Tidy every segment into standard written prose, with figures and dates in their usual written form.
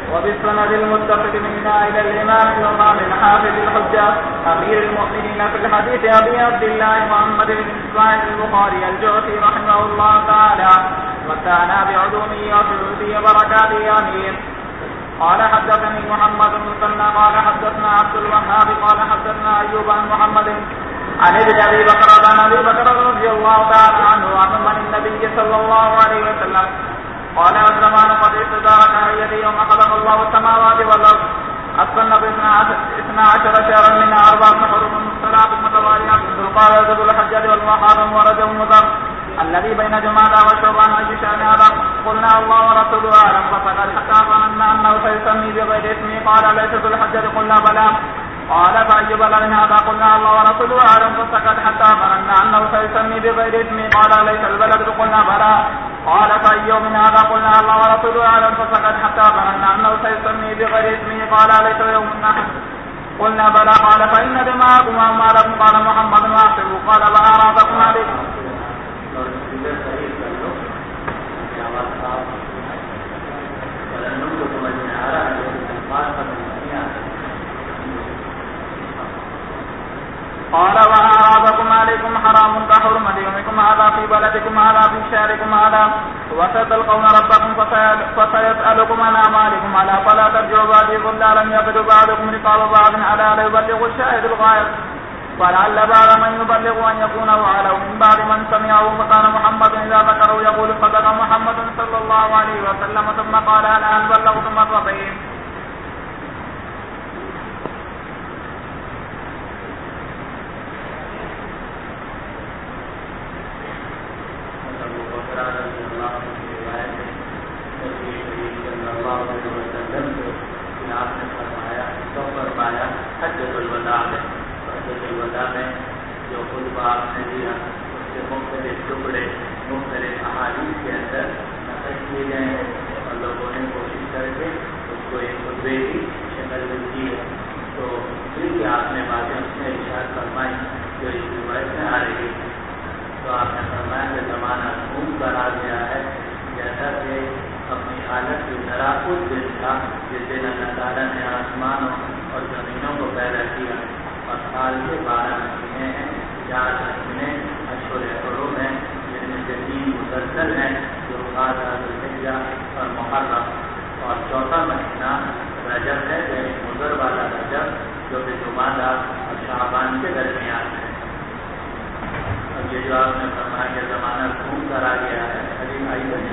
وبالسند المتصل منا إلى الإمام الإمام الحافظ الحجة أمير المؤمنين في الحديث أبي عبد الله محمد بن إسماعيل البخاري الجعفي رحمه الله تعالى وكان بعلومه وشروطه وبركاته آمين. قال حدثني محمد بن مسنى قال حدثنا عبد الوهاب قال حدثنا أيوب عن محمد عن ابن أبي بكر عن أبي بكر رضي الله تعالى عنه عن النبي صلى الله عليه وسلم قال الزمان قد استدارك يدي يوم خلق الله السماوات والأرض السنة 12 شهرا منها 4 حرم صلاة متواليات ذو القعدة ذو الحجة والمحرم ورجب مضر الذي بين جمادى وشعبان أي شأن هذا قلنا الله ورسوله أعلم فسكت حتى ظننا أنه سيسمي بغير اسمه قال ليس ذو الحجة قلنا بلى قال فأي بلد هذا قلنا الله ورسوله أعلم فسكت حتى ظننا أنه سيسمي بغير اسمه قال ليس البلد قلنا بلى قال فأي يوم هذا قلنا الله ورسوله أعلم فسكت حتى ظننا أنه سيسمي بغير اسمه قال ليس يوم النحر قلنا بلى قال فإن دماءكم وأموالكم قال محمد واحسبوا قال وأعراضكم عليكم. قال وأعراضكم عليكم حرام كحرمة يومكم هذا في بلدكم هذا في شهركم هذا وستلقون ربكم فسيسألكم عن أعمالكم ألا فلا ترجعوا بعدي ضلالا يقد بعضكم رقاب بعض ألا لا يبلغ الشاهد الغائب ولعل بعض من يبلغ أن يكون وعلو من بعد من سمعه فكان محمد إذا ذكروا يقول صدق محمد صلى الله عليه وسلم ثم قال أنا أن بلغت مرتين. حجۃ الوداع میں جو خطبہ آپ نے دیا اس کے مختلف ٹکڑے مختلف احادیث کے اندر نقل کیے گئے ہیں اور لوگوں نے کوشش کر کے اس کو ایک خطبے کی شکل میں کی ہے. تو پھر آپ نے باتیں اس میں ارشاد فرمائی جو اس روایت میں آ رہی ہے. تو آپ نے فرمایا کہ زمانہ گھوم کر آ گیا ہے جیسا کہ اپنی حالت کی طرح اس دن تھا جس دن اللہ تعالیٰ نے آسمانوں اور زمینوں کو پیدا کیا اور سال کے 12 مہینے ہیں 4 مہینے اشہر حرم ہیں جن میں سے 3 مسلسل ہیں جو ذوالحجہ اور محرم اور چوتھا مہینہ رجب ہے یعنی مضر والا رجب جو کہ جمادہ اور شعبان کے درمیان ہے. اب یہ جو آپ نے فرمایا کہ زمانہ گھوم کر آ گیا ہے حدیث آئی بنے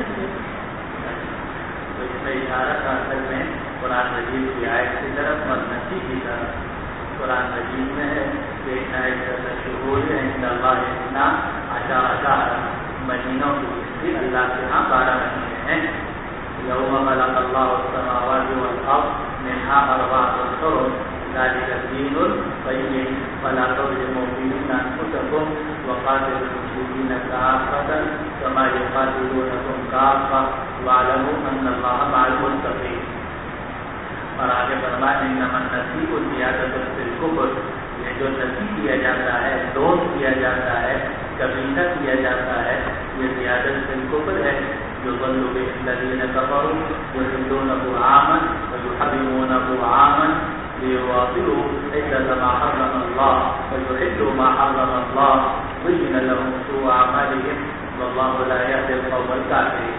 تو اس میں اشارہ کا اصل میں قرآن مجید کی آیت کی طرف مدنسی کی طرف قرآن مجید میں ہے کہ شہور اتنا اشار مہینوں کی ہسٹری اللہ کے ہاں 12 مہینے ہیں. یوم خلق اللہ السماوات والارض منها 4 حرم ذلك الدين القيم فلا تظلموا فيهن انفسكم وقاتلوا المشركين كافة كما يقاتلونكم كافة واعلموا ان الله مع المتقين. اور آگے فرمایا انما النسیء زیادۃ فی الکفر یہ جو نسیء کیا جاتا ہے دوز کیا جاتا ہے کبیرہ کیا جاتا ہے یہ زیادت فی الکفر ہے. یضل به الذین کفروا یحلونه عاما ویحرمونه عاما ليواطئوا عدة ما حرم الله ويحلوا ما حرم الله زين لهم سوء أعمالهم والله لا يهدي القوم الكافرين.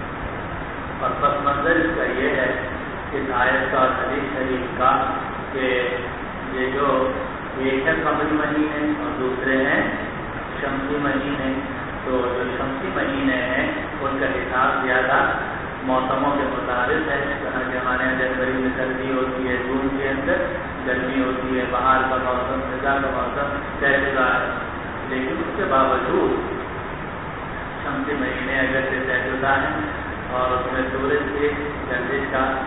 اور پس منظر اس کا یہ ہے اس آیت کا اور حدیث شریف کا کہ یہ جو ایک ہے قمری مہینے اور دوسرے ہیں شمسی مہینے. تو جو شمسی مہینے ہیں ان کا حساب زیادہ موسموں کے مطابق ہے. طرح کے ہمارے یہاں جنوری میں سردی ہوتی ہے جون کے اندر گرمی ہوتی ہے بہار کا موسم خزاں کا موسم تہذار. لیکن اس کے باوجود شمسی مہینے اگر سے تہذار ہیں اور اس میں سورج کی گردش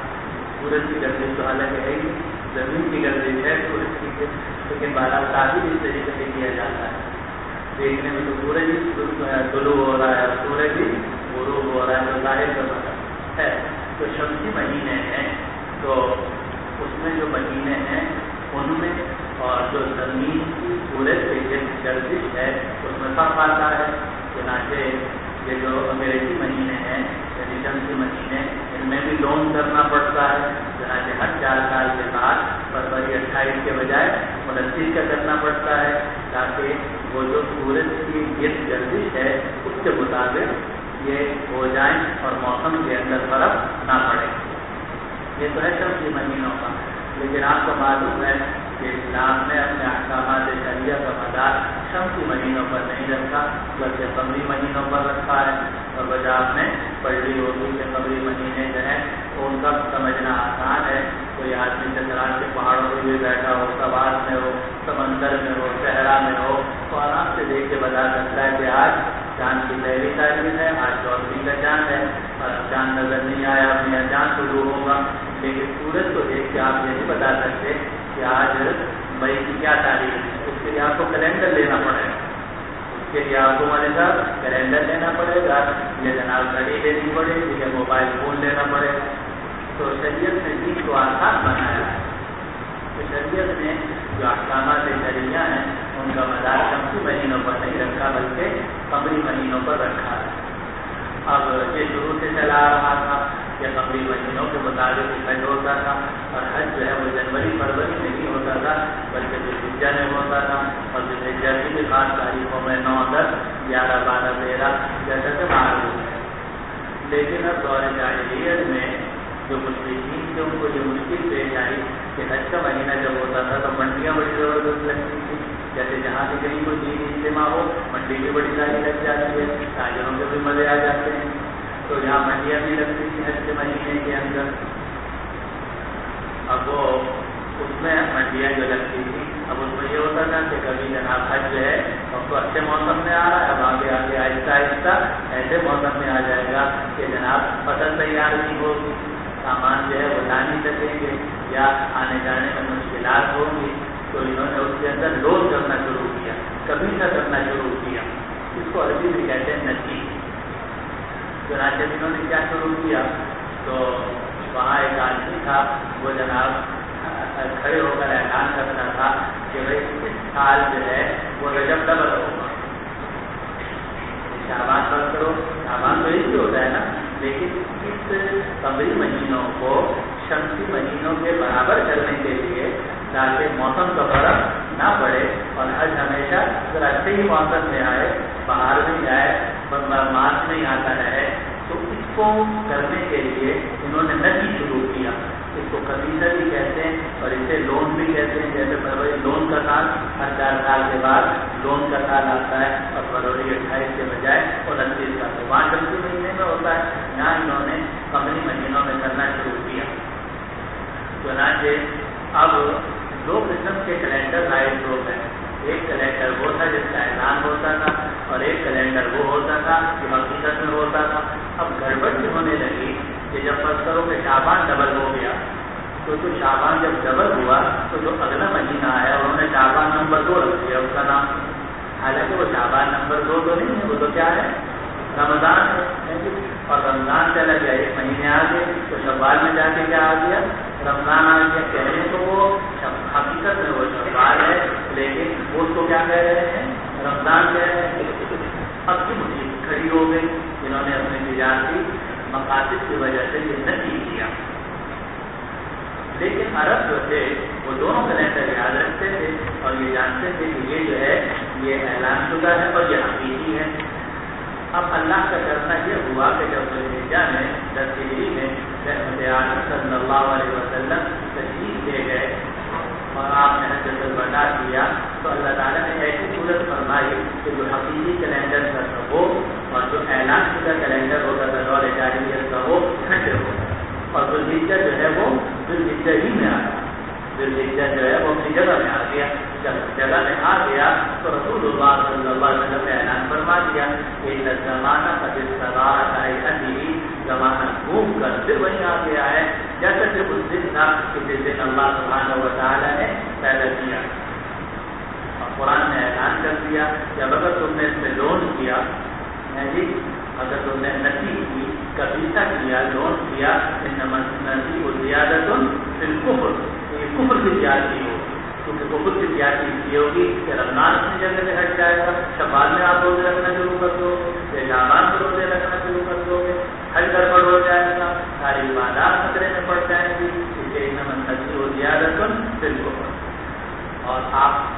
تو الگ ہے ہی زمین کی گردش ہے سورج کی لیکن بارہ تعبیر اس طریقے سے کیا جاتا ہے. دیکھنے میں تو سورج ہی طلوع ہو رہا ہے سورج ہی غروب ہو رہا ہے تو ظاہر کا مطلب ہے. تو شمسی مہینے ہیں تو اس میں جو مہینے ہیں ان میں اور جو زمین کی سورج سے گردش ہے اس میں فرق آتا ہے. چنانچہ یہ جو انگریزی مہینے ہیں یعنی شمسی مہینے ان میں بھی لون کرنا پڑتا ہے، چنانچہ ہر 4 سال کے بعد فروری 28 کے بجائے 29 کا کرنا پڑتا ہے، تاکہ وہ جو سورج کی گرد گردش ہے اس کے مطابق یہ ہو جائیں اور موسم کے اندر فرق نہ پڑے۔ یہ تو ہے شمسی مہینوں کا، لیکن آپ کو معلوم ہے کہ اسلام نے اپنے احکامات شریعہ کا مدار شمسی مہینوں پر نہیں رکھا بلکہ قمری مہینوں پر رکھا ہے، اور وجہ آپ نے پڑھ لی ہوگی کہ قمری مہینے جو ہیں ان کا سمجھنا آسان ہے۔ کوئی آدمی چترال کے پہاڑوں پہ بھی بیٹھا ہو، سوال میں ہو، سمندر میں ہو، صحرا میں ہو، تو آرام سے دیکھ کے بتا سکتا ہے کہ آج چاند کی پہلی تاریخ ہے، آج 14 کا چاند ہے، اور چاند نظر نہیں آیا اب نیا چاند شروع ہوگا۔ لیکن سورج کو دیکھ کے آپ یہ نہیں بتا سکتے کہ آج مئی کی کیا تاریخ ہے، اس کے لیے آپ کو کیلنڈر لینا پڑے گا، اس کے لیے آپ کو ہمارے ساتھ کیلنڈر لینا پڑے گا، یہ جناب گھڑی لینی پڑے گی، یہ موبائل فون لینا پڑے گا۔ تو شریعت نے دین کو آسان بنایا ہے، تو شریعت نے جو احکامات شرعیہ ہیں ان کا مدار شمسی مہینوں پر نہیں رکھا بلکہ قمری مہینوں پر رکھا ہے۔ اب یہ شروع سے چلا آ رہا تھا کہ قمری مہینوں کے مطابق حج ہوتا تھا، اور حج جو ہے وہ جنوری فروری میں نہیں ہوتا تھا بلکہ ذوالحجہ میں ہوتا تھا، اور ذوالحجہ کی بھی خاص تاریخوں میں 9، 10، 11، 12، 13 جیسا کہ معلوم ہے۔ لیکن اب دور جاہلیت میں جو مشرکین تھے ان کو یہ مشکل پیش آئی کہ حج کا مہینہ جب ہوتا تھا تو منڈیاں بڑی زبردست لگتی تھی، جیسے جہاں بھی کہیں کوئی دینی اجتماع ہو منڈی بھی بڑی ساری لگ جاتی ہے، تاجروں کے بھی مزے آ جاتے ہیں، تو یہاں منڈیاں بھی لگتی تھی حج کے مہینے کے اندر۔ اب وہ اس میں منڈیاں جو لگتی تھی، اب اس میں یہ ہوتا تھا کہ کبھی جناب حج جو ہے اب تو اچھے موسم میں آ رہا ہے، اب آگے آگے آہستہ آہستہ ایسے موسم میں آ جائے گا کہ جناب فصل تیار نہیں ہوگی، سامان جو ہے وہ لا نہیں سکیں گے یا آنے جانے میں مشکلات ہوں گی، تو انہوں نے اس کے اندر لوڈ کرنا شروع کیا، قبیلہ کرنا شروع کیا، اس کو عربی میں کہتے ہیں نسی۔ چنانچہ انہوں نے کیا شروع کیا، تو وہاں ایک آدمی تھا، وہ جناب کھڑے ہو کر اعلان کرتا تھا کہ بھائی اس سال جو ہے وہ رجب ڈبل ہوگا، شعبان پر کرو، شعبان تو ایک ہی ہوتا ہے نا، لیکن اس قمری مہینوں کو شمسی مہینوں کے برابر کرنے کے لیے تاکہ موسم کا فرق نہ پڑے اور حج ہمیشہ اگر اچھے ہی موسم میں آئے، باہر نہیں آئے، مارچ میں آتا رہے، تو اس کو کرنے کے لیے انہوں نے نسی شروع کیا۔ اس کو قبیلہ بھی کہتے ہیں اور اسے لون بھی کہتے ہیں، جیسے فروری لون کا سال، ہر 4 سال کے بعد لون کا سال آتا ہے، اور فروری 28 کے بجائے 29 کا، تو وہاں شمسی مہینے میں ہوتا ہے، یہاں انہوں نے قمری مہینوں میں کرنا شروع کیا۔ چنانچہ اب 2 قسم کے کیلنڈر رائج ہو گئے، ایک کیلنڈر وہ تھا جس کا اعلان ہوتا تھا، اور ایک کیلنڈر وہ ہوتا تھا جو حقیقت میں ہوتا تھا۔ اب گڑبڑ بھی ہونے لگی کہ جب فرض کرو کہ شعبان ڈبل ہو گیا، تو جو شعبان جب ڈبل ہوا تو جو اگلا مہینہ آیا انہوں نے شعبان نمبر 2 رکھ دیا اس کا نام، حالانکہ وہ شعبان نمبر 2 تو نہیں ہے، وہ تو کیا ہے، رمضان ہے، اور رمضان چلا گیا 1 مہینے آگے، تو شوال میں جا کے کیا آ گیا، رمضان آ گیا۔ کہنے تو وہ حقیقت میں وہ شوال ہے، لیکن وہ اس کو کیا کہہ رہے ہیں، رمضان کہہ رہے ہیں۔ اب کی مصیبت کھڑی ہو گئی، انہوں نے اپنے تجارتی مقاصد کی وجہ سے یہ نہیں کیا، لیکن عرب جو تھے وہ دونوں کیلنڈر یاد رکھتے تھے اور یہ جانتے تھے کہ یہ جو ہے یہ اعلان شدہ ہے اور یہ حقیقی ہے۔ اب اللہ کا کرنا یہ ہوا کہ جب ذوالحجہ میں 10 ہجری میں رحمت عالم صلی اللہ علیہ وسلم تشریف لے گئے اور آپ نے حجۃ الوداع کیا، تو اللہ تعالیٰ نے ایسی صورت فرمائی کہ جو حقیقی کیلنڈر کا تھا وہ اور جو اعلان شدہ کیلنڈر ہوتا تھا دور جاہلیت کا وہ ٹھنڈے ہو گئے، اور ذوالحجہ جو ہے وہ ذوالحجہ ہی میں آ گیا، ذوالحجہ جو ہے وہ اپنی جگہ میں آ گیا۔ جب جگہ میں آ گیا تو رسول اللہ صلی اللہ علیہ وسلم نے اعلان فرما دیا کہ زمانہ زمانہ گھوم کر پھر وہیں آ گیا ہے جیسا کہ اس دن تھا کہ جس دن اللہ سبحانہ و تعالیٰ نے پیدا کیا، اور قرآن نے اعلان کر دیا کہ اب اگر تم نے اس میں لون کیا، جی اگر تم نے نسی کی، قبیلہ کیا، لون کیا، نسی و زیادت فی الکفر، تو یہ کفر کی زیادتی ہوگی، کیونکہ کفر کی زیادتی یہ ہوگی کہ رمضان اپنی جگہ سے ہٹ جائے گا، شوال میں آپ روزے رکھنا شروع کر دو گے، یا شعبان میں روزے رکھنا شروع کر دو گے، حج گڑبڑ ہو جائے گا، ساری عبادات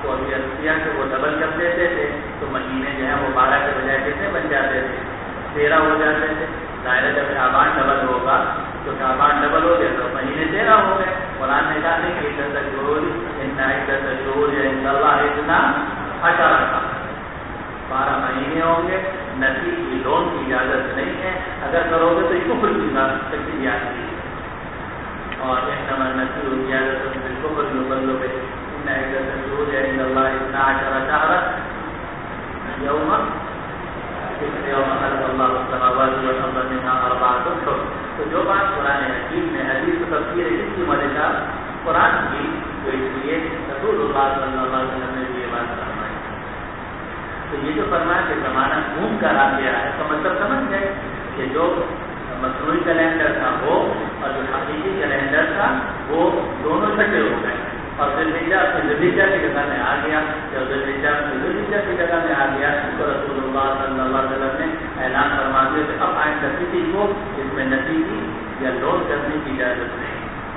وہ ابھی کیا کہ وہ ڈبل کر دیتے تھے تو مہینے جو ہیں وہ 12 کے بجائے کتنے بن جاتے تھے 13 ہو جاتے تھے. ظاہر ہے جب شعبان ڈبل ہوگا تو شعبان ڈبل ہو گیا تو مہینے 13 ہو گئے. قرآن نے کہا نہیں کہ اتنا 18 کا 12 مہینے ہوں گے. نسی کی لون کی اجازت نہیں ہے, اگر کرو گے تو یہ کفر کی تفصیل آتی ہے. اور انما النسیء زیادۃ فی الکفر یضل به ان عدۃ الشہور عند اللہ 12 شهرا یوم خلق اللہ السماوات والارض منها 4 اشہر. تو جو بات قرآن حکیم میں حدیث و تفسیر ہے جس کی مدد قرآن کی تو اس لیے رسول اللہ صلی اللہ علیہ وسلم نے یہ بات فرمائی. تو یہ جو فرمایا کہ زمانہ گھوم کر آ گیا ہے تو مطلب سمجھ گئے کہ جو مصنوعی کیلنڈر تھا وہ اور جو حقیقی کیلنڈر تھا وہ دونوں چھٹے ہو گئے. اور ذوالحجہ کی جگہ میں آ گیا. جب ذوالحجہ کی جگہ میں آ گیا تو رسول اللہ صلی اللہ علیہ وسلم نے اعلان فرما دیا کہ اب آئندہ کسی کو اس میں نتیجی یا لون کرنے کی اجازت نہیں.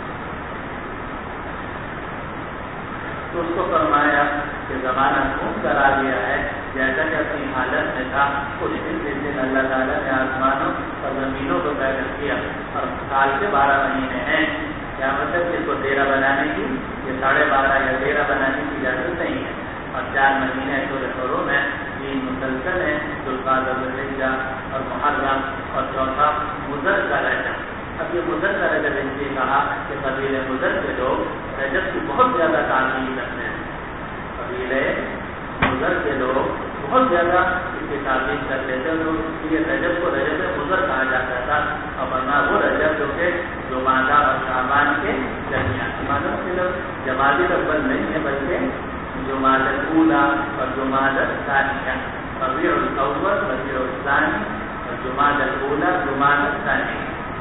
تو اس کو فرمایا کہ زمانہ گھوم کر آ گیا ہے جیسا کہ اپنی حالت میں تھا کچھ دن جس دن اللہ تعالیٰ نے آسمانوں اور زمینوں کو پیدا کیا اور سال کے 12 مہینے ہیں. کیا مطلب کہ اس کو 13 بنانے کی یہ 12.5 یا 13 بنانے کی اجازت نہیں ہے. اور 4 مہینے شروع میں 3 مسلسل ہیں ذوالقعدہ ذوالحجہ اور محرم اور چوتھا مضر کا رجب. اب یہ مضر کا رجب اس لیے کہا کہ قبیلے مضر کے لوگ رجب کی بہت زیادہ تعظیم کرتے ہیں. قبیلے مضر کے لوگ بہت زیادہ اس کی تعظیم کر لیتے ہیں. تو یہ رجب کو رجب مضر کہا جاتا تھا. اور ورنہ وہ رجب جو کہ جمادہ اور شعبان کے درمیان جمادہ کے لوگ جمادی اول نہیں ہے بلکہ جمادہ الاولی اور جمادہ ثانیہ ربیع الاول ربیع الثانی اور جمادہ الاولی جمادہ ثانی.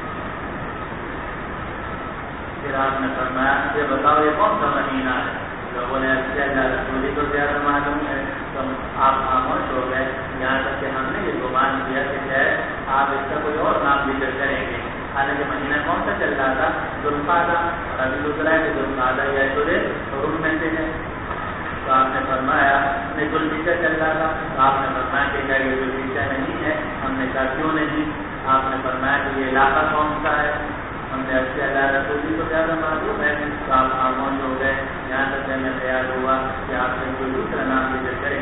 پھر آپ نے فرمایا یہ بتاؤ یہ کون سا مہینہ ہے. لوگوں نے اللہ رسولی کو زیادہ معلوم ہے تو آپ خاموش ہو گئے. یہاں تک کہ ہم نے یہ گمان کیا کہ شاید آپ اس کا کوئی اور نام ذکر کریں گے. حالانکہ مہینہ کون سا چل رہا تھا ذوالقعدہ. اور ابھی دوسرا ہے کہ ذوالقعدہ یا شروع میں سے ہے. تو آپ نے فرمایا نہیں ذوالحجہ چل رہا تھا. تو آپ نے فرمایا کہ کیا یہ ذوالحجہ نہیں ہے. ہم نے کہا کیوں نہیں. آپ نے فرمایا کہ یہ علاقہ کون سا ہے. ہم نے اچھے اللہ رسولی کو زیادہ معلوم ہے. تو آپ خاموش ہو گئے. یہاں تک میں خیال ہوا کہ آپ نے کوئی دوسرا نام ذکر کریں.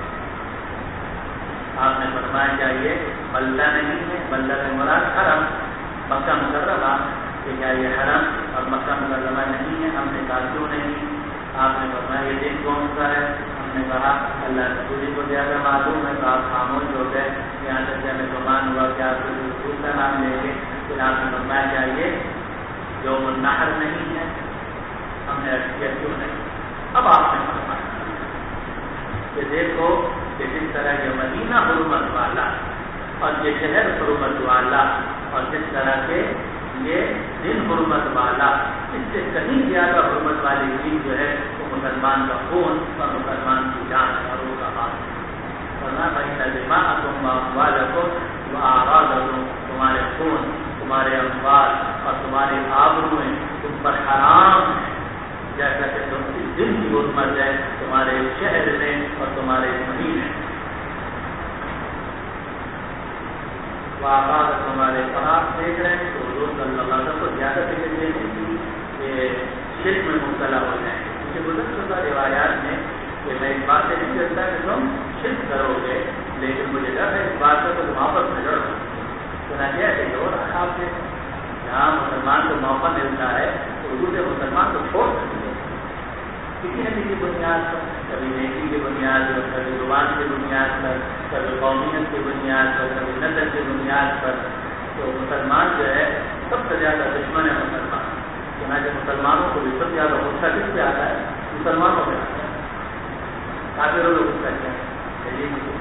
آپ نے فرمایا کیا یہ بلدہ نہیں ہے. بلدہ سے مراد حرم مکہ مکرمہ کہ کیا یہ حرم اور مکہ مکرمہ نہیں ہے. ہم نے کہا کیوں نہیں. آپ نے فرمایا یہ دن کون سا ہے. ہم نے کہا اللہ رسولی کو زیادہ معلوم ہے. تو آپ خاموش ہو گئے. یہاں تک کہ ہمیں گمان ہوا کہ آپ کو دوسرا نام لیں گے. پھر آپ نے فرمایا کیا یہ یوم النحر نہیں ہے. ہم نے کیا کیوں نہیں. اب آپ نے فرمایا کہ دیکھو کہ جس طرح یہ مدینہ حرمت والا اور یہ شہر حرمت والا اور جس طرح کے یہ دن حرمت والا اس سے کہیں زیادہ حرمت والی چیز جو ہے وہ مسلمان کا خون اور مسلمان کی جان اور وہ کا ہاتھ. ورنہ بھائی دماغکم واموالکم واعراضکم تمہارے خون تمہارے اموال اور تمہارے آبروئیں تم پر حرام ہے جیسا کہ تم اس دن کی حرمت ہے تمہارے شہر میں اور تمہارے مہینے میں. آباد تمہارے پڑھاپ دیکھ رہے ہیں تو حضور صلی اللہ علیہ وسلم کو زیادہ فکر دینے کی کہ شرک میں مبتلا ہو جائیں. کیونکہ گزر شدہ روایات میں کہ میں اس بات سے نہیں کرتا کہ تم شرک کرو گے لیکن مجھے ڈر ہے اس بات سے تم آپس میں لڑو. چنانچہ ایسے ہو رہا ہے آپ سے جہاں مسلمان کو موقع ملتا ہے تو دوسرے مسلمان کو چھوڑ سکتے کسی نہ کسی بنیاد پر, کبھی نیکی کی بنیاد پر, کبھی زبان کی بنیاد پر, کبھی قومیت کی بنیاد پر, کبھی نسل کی بنیاد پر. تو مسلمان جو ہے سب سے زیادہ دشمن ہے مسلمان. چنانچہ مسلمانوں کو بھی سب سے زیادہ غصہ کس پہ آتا ہے مسلمانوں پہ آتا ہے. کافروں کو غصہ کیا ہے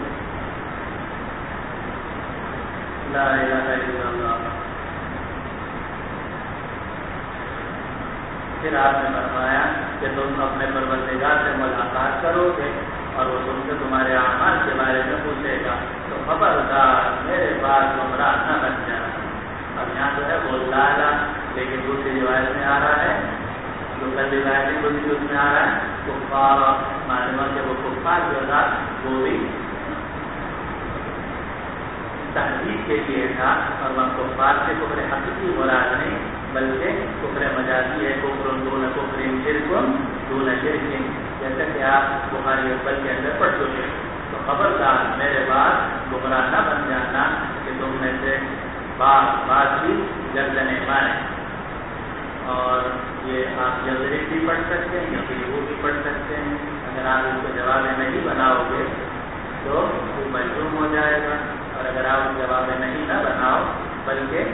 لا الہ الا اللہ. پھر آپ نے فرمایا کہ تم اپنے پروردگار سے ملاقات کرو گے اور وہ تم سے تمہارے اعمال کے بارے میں پوچھے گا تو خبردار میرے پاس گمراہ نہ بن جانا. اب یہاں جو ہے وہ لالا لیکن دوسری روایت میں آ رہا ہے جو کل روایت گزری اس میں آ رہا ہے کفار معلوم کہ وہ کفار جو تھا وہ بھی تحقیق کے لیے تھا، اور وہاں کفار سے کفر حقیقی مراد نہیں بلکہ کفر مجازی ہے، کفر دون کفر شرک دون شرک، جیسا کہ آپ بخاری اول کے اندر پڑھ چکے. تو خبردار میرے بعد گمراہ نہ بن جانا کہ تم میں سے بعض بھی گردنیں ماریں. اور یہ آپ جلدی بھی پڑھ سکتے ہیں یا پھر وہ بھی پڑھ سکتے ہیں. اگر آپ اس کو جواب نہیں بناؤ گے تو وہ مجروم ہو جائے گا، اور اگر آپ جواب نہیں نہ بناؤ بلکہ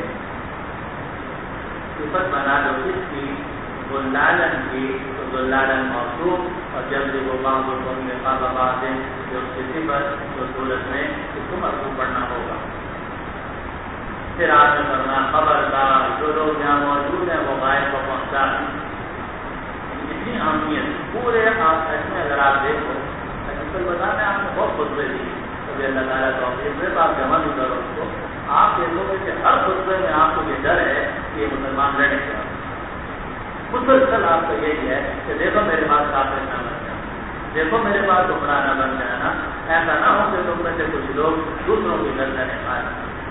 صفت بنا دو کس کی، ضلالن کی، تو ضلالن موصوف، اور جب بھی وہ بعض میں خواب دیں جو اس کی صفت تو صورت میں اس کو مرفوع پڑھنا ہوگا. پھر آپ نے کرنا خبردار جو لوگ یہاں موجود ہیں وہ غائب کو پہنچا دیں. اتنی اہمیت پورے آپ میں اگر آپ دیکھو کوئی بتانا ہے، آپ نے بہت خطبے دی کبھی اللہ تعالیٰ توفیق دے تو آپ جمع بھی کرو اس کو. آپ دیکھو گے کہ ہر خطبے میں آپ کو یہ ڈر ہے کہ یہ مسلمان لڑیں گے. مسلسل آپ کا یہی ہے کہ دیکھو میرے پاس کافر نہ بن جانا، دیکھو میرے پاس گمراہ نہ بن جانا. ایسا نہ ہو کہ تم میں سے کچھ لوگ دوسروں کی گردنیں کھائیں.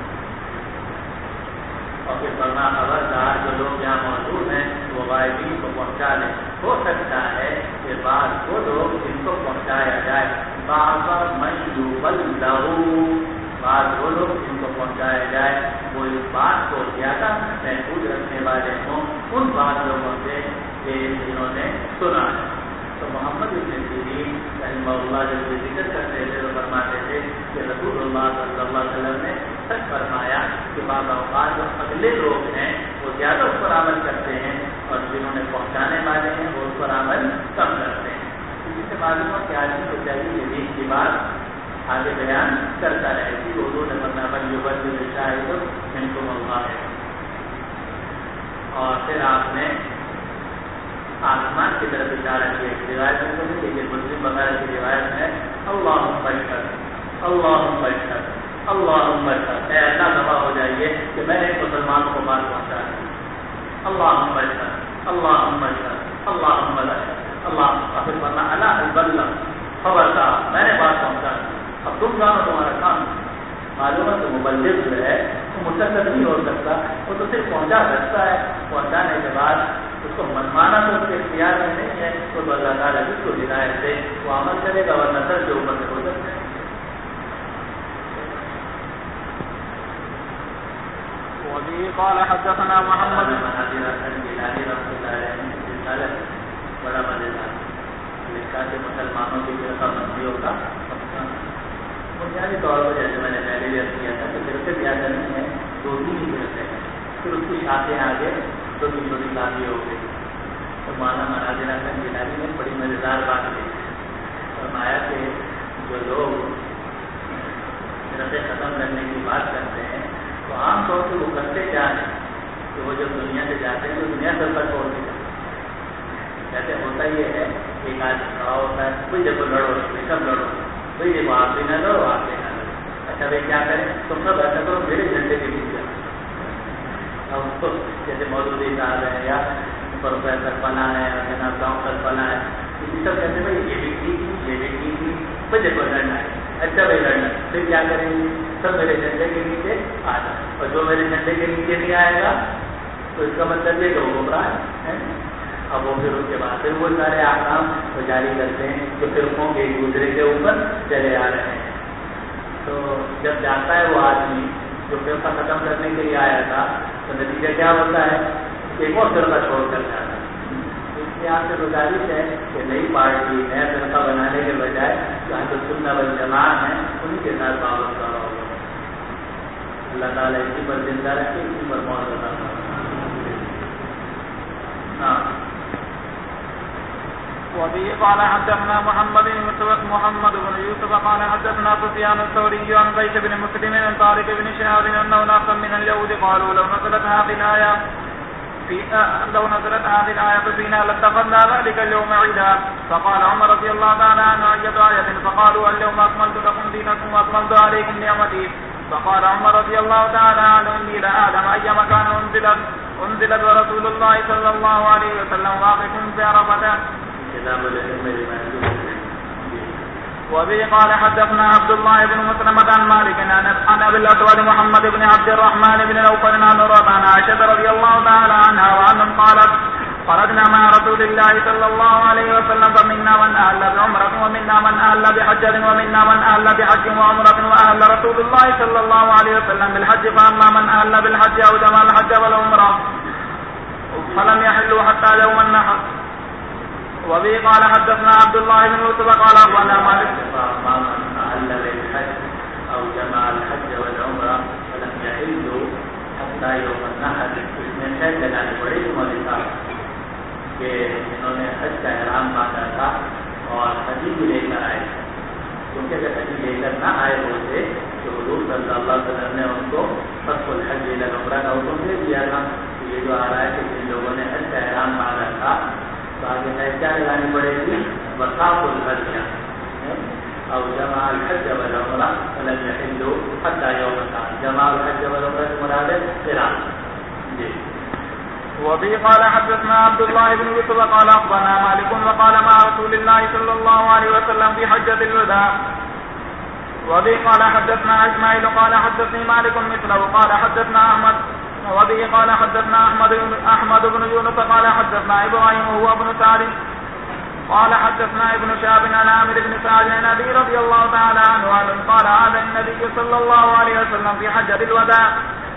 اور پھر فرما خبردار جو لوگ یہاں موجود ہیں وہ غائبین کو پہنچا لیں. ہو سکتا ہے کہ بعض وہ لوگ جن کو پہنچایا جائے، بعض وہ لوگ جن کو پہنچایا جائے وہ اس بات کو زیادہ محفوظ رکھنے والے ہوں ان بعض لوگوں سے جنہوں نے سنا ہے. تو محمد بن سیرین رحمہ اللہ جب یہ ذکر کرتے تھے تو فرماتے تھے کہ رسول اللہ صلی اللہ علیہ وسلم نے سچ فرمایا کہ بعض اوقات جو اگلے لوگ ہیں وہ زیادہ اس پر عمل کرتے ہیں اور جنہوں نے پہنچانے والے ہیں وہ اس پر عمل کم کرتے ہیں. اسی سے معلوم ہو کہ آدمی کو چاہیے یہ دین کی بات آگے بیان کرتا رہے گی. اردو نے شاہد ان کو موقع ہے. اور پھر آپ نے آسمان کی طرف اشارہ کیا. ایک روایت میں یہ مسلم وغیرہ کی روایت ہے اللہم اشہد اللہم اشہد اللہم اشہد، اے اللہ گواہ ہو جائیے کہ میں نے مسلمانوں کو بات پہنچا دی. اللہم اشہد اللہم اشہد اللہم اشہد اللہ پھر ورنہ اللہ البلغ، خبردار میں نے بات پہنچا دی. اب تم جانو تمہارا کام. معلوم ہے کہ مبلغ جو ہے وہ متکلم نہیں ہو سکتا، وہ تو صرف پہنچا سکتا ہے. پہنچانے کے بعد اس کو منمانا تو اس کے اختیار میں نہیں ہے، تو اللہ تعالیٰ جس کو ہدایت دے وہ عمل کرے گا، ورنہ سر کے اوپر سے ہو سکتے ہیں. وبه قال حدثنا محمد بڑا مزیدار لکھا کہ مسلمانوں کی فرقہ بندیوں کا بنیادی طور پر جیسے میں نے پہلے بھی کیا تھا کہ فرقے زیادہ نہیں ہے، دو ہی فرقے ہیں. پھر اس کی شاخیں آگے چھوٹی چھوٹی شادی ہو گئی. تو مولانا مناظر حسن گیلانی نے بڑی مزیدار بات کی. فرمایا کہ جو لوگ فرقے ختم کرنے کی بات کرتے ہیں تو عام طور سے وہ کرتے کیا ہے کہ وہ جب دنیا سے جاتے ہیں تو دنیا سر پر چھوڑ کے جاتے ہیں. جیسے ہوتا یہ ہے ایک آدمی کھڑا ہوتا ہے، کوئی دیکھو لڑو سب لڑو، بھائی دیکھو آپ بھی نہ لڑو آپ بھی نہ لڑو. اچھا بھائی کیا کریں، تم سب ایسا کرو میرے جھنڈے کے نیچے. اب اس کو جیسے مودودی صاحب ہے یا پروفیسر بنا ہے یا جناب ڈاکٹر بنا ہے، کسی سب کہتے ہیں بھائی یہ بھی ٹھیک یہ بھی ٹھیک نہیں، بھائی دیکھو لڑنا ہے. اچھا بھائی لڑنا، پھر کیا کریں گے، سب میرے جھنڈے کے نیچے آ جائے. اور جو میرے جھنڈے کے نیچے نہیں آئے گا تو اس کا مطلب یہ کہ وہ گمراہ ہے. اب وہ پھر اس کے بعد پھر وہ سارے احکام وہ جاری کرتے ہیں جو فرقوں کے ایک دوسرے کے اوپر چلے آ رہے ہیں. تو جب جاتا ہے وہ آدمی جو فرقہ ختم کرنے کے لیے آیا تھا تو نتیجہ کیا ہوتا ہے، ایک اور فرقہ چھوڑ کر جاتا ہے. اس لیے آپ سے گزارش ہے کہ نئی پارٹی نیا فرقہ بنانے کے بجائے جو سنت والجماعت ہیں انہیں کے ساتھ وابستہ رہو. اللہ تعالیٰ اسی پر زندہ رکھے، اسی پر موت عطا فرمائے. وبه قال حدثنا محمد بن يوسف قال حدثنا سفيان الثوري عن قيس بن مسلم عن طارق بن شهاب انه ناسا من اليهود قالوا لو نزلت هذه الآية فينا لاتخذنا ذلك اليوم عيدا. فقال عمر رضي الله تعالى عنه أية آية؟ فقالوا اليوم أكملت لكم دينكم وأكملت عليكم نعمتي. فقال عمر رضي الله تعالى عنه إني لأعلم أي مكان أنزلت ورسول الله صلى الله عليه وسلم واقف في عرفة. وبه قال حدثنا عبد الله بن مسلمة عن مالك عن أبي الأسود محمد بن عبد الرحمن بن نوفل عن عائشة رضي الله تعالى عنها وعنهم قالت خرجنا مع رسول الله صلى الله عليه وسلم فمنا من أهل بعمرة ومنا من أهل بحجة ومنا من أهل بحج وعمرة وأهل رسول الله صلى الله عليه وسلم بالحج فأما من أهل بالحج أو جمع الحج والعمرة فلم يحلوا حتى يوم النحر. وبه قال حدثنا عبد الله بن يوسف قال أخبرنا مالك فأما من أهل بالحج أو جمع الحج والعمرة فلم يحلوا حتى يوم النحر. इसमें शहद लगाने बड़ी उम्र था कि इन्होंने हज का एहराम बांधा था और हजी भी लेकर आए, क्योंकि अगर हजी लेकर ना आए होते तो हुजूर सल्लल्लाहु अलैहि वसल्लम ने उनको फस्कुल हज इला उम्रा का हुक्म दे दिया था। ये जो आ रहा है कि जिन लोगों ने हज का एहराम बांधा था तो आगे शहद क्या लगानी पड़ेगी, वसाफुल हज और जमा अल हज वल उम्रा फलम यहिल्लु हत्ता यौम النحر. जमा अल हज वल उम्रा से मुराद है क़िरान. وبه قال حدثنا عبد الله بن يوسف قال أخبرنا مالك وقال مع رسول الله صلى الله عليه وسلم في حجة الوداع. وبه قال حدثنا إسماعيل قال حدثني مالك مثله قال حدثنا أحمد. وبه قال حدثنا أحمد بن يونس قال حدثنا إبراهيم وهو ابن سعد قال حدثنا ابن شهاب عن عامر بن سعد عن أبي رضي الله تعالى عنه قال هذا النبي صلى الله عليه وسلم في حجة الوداع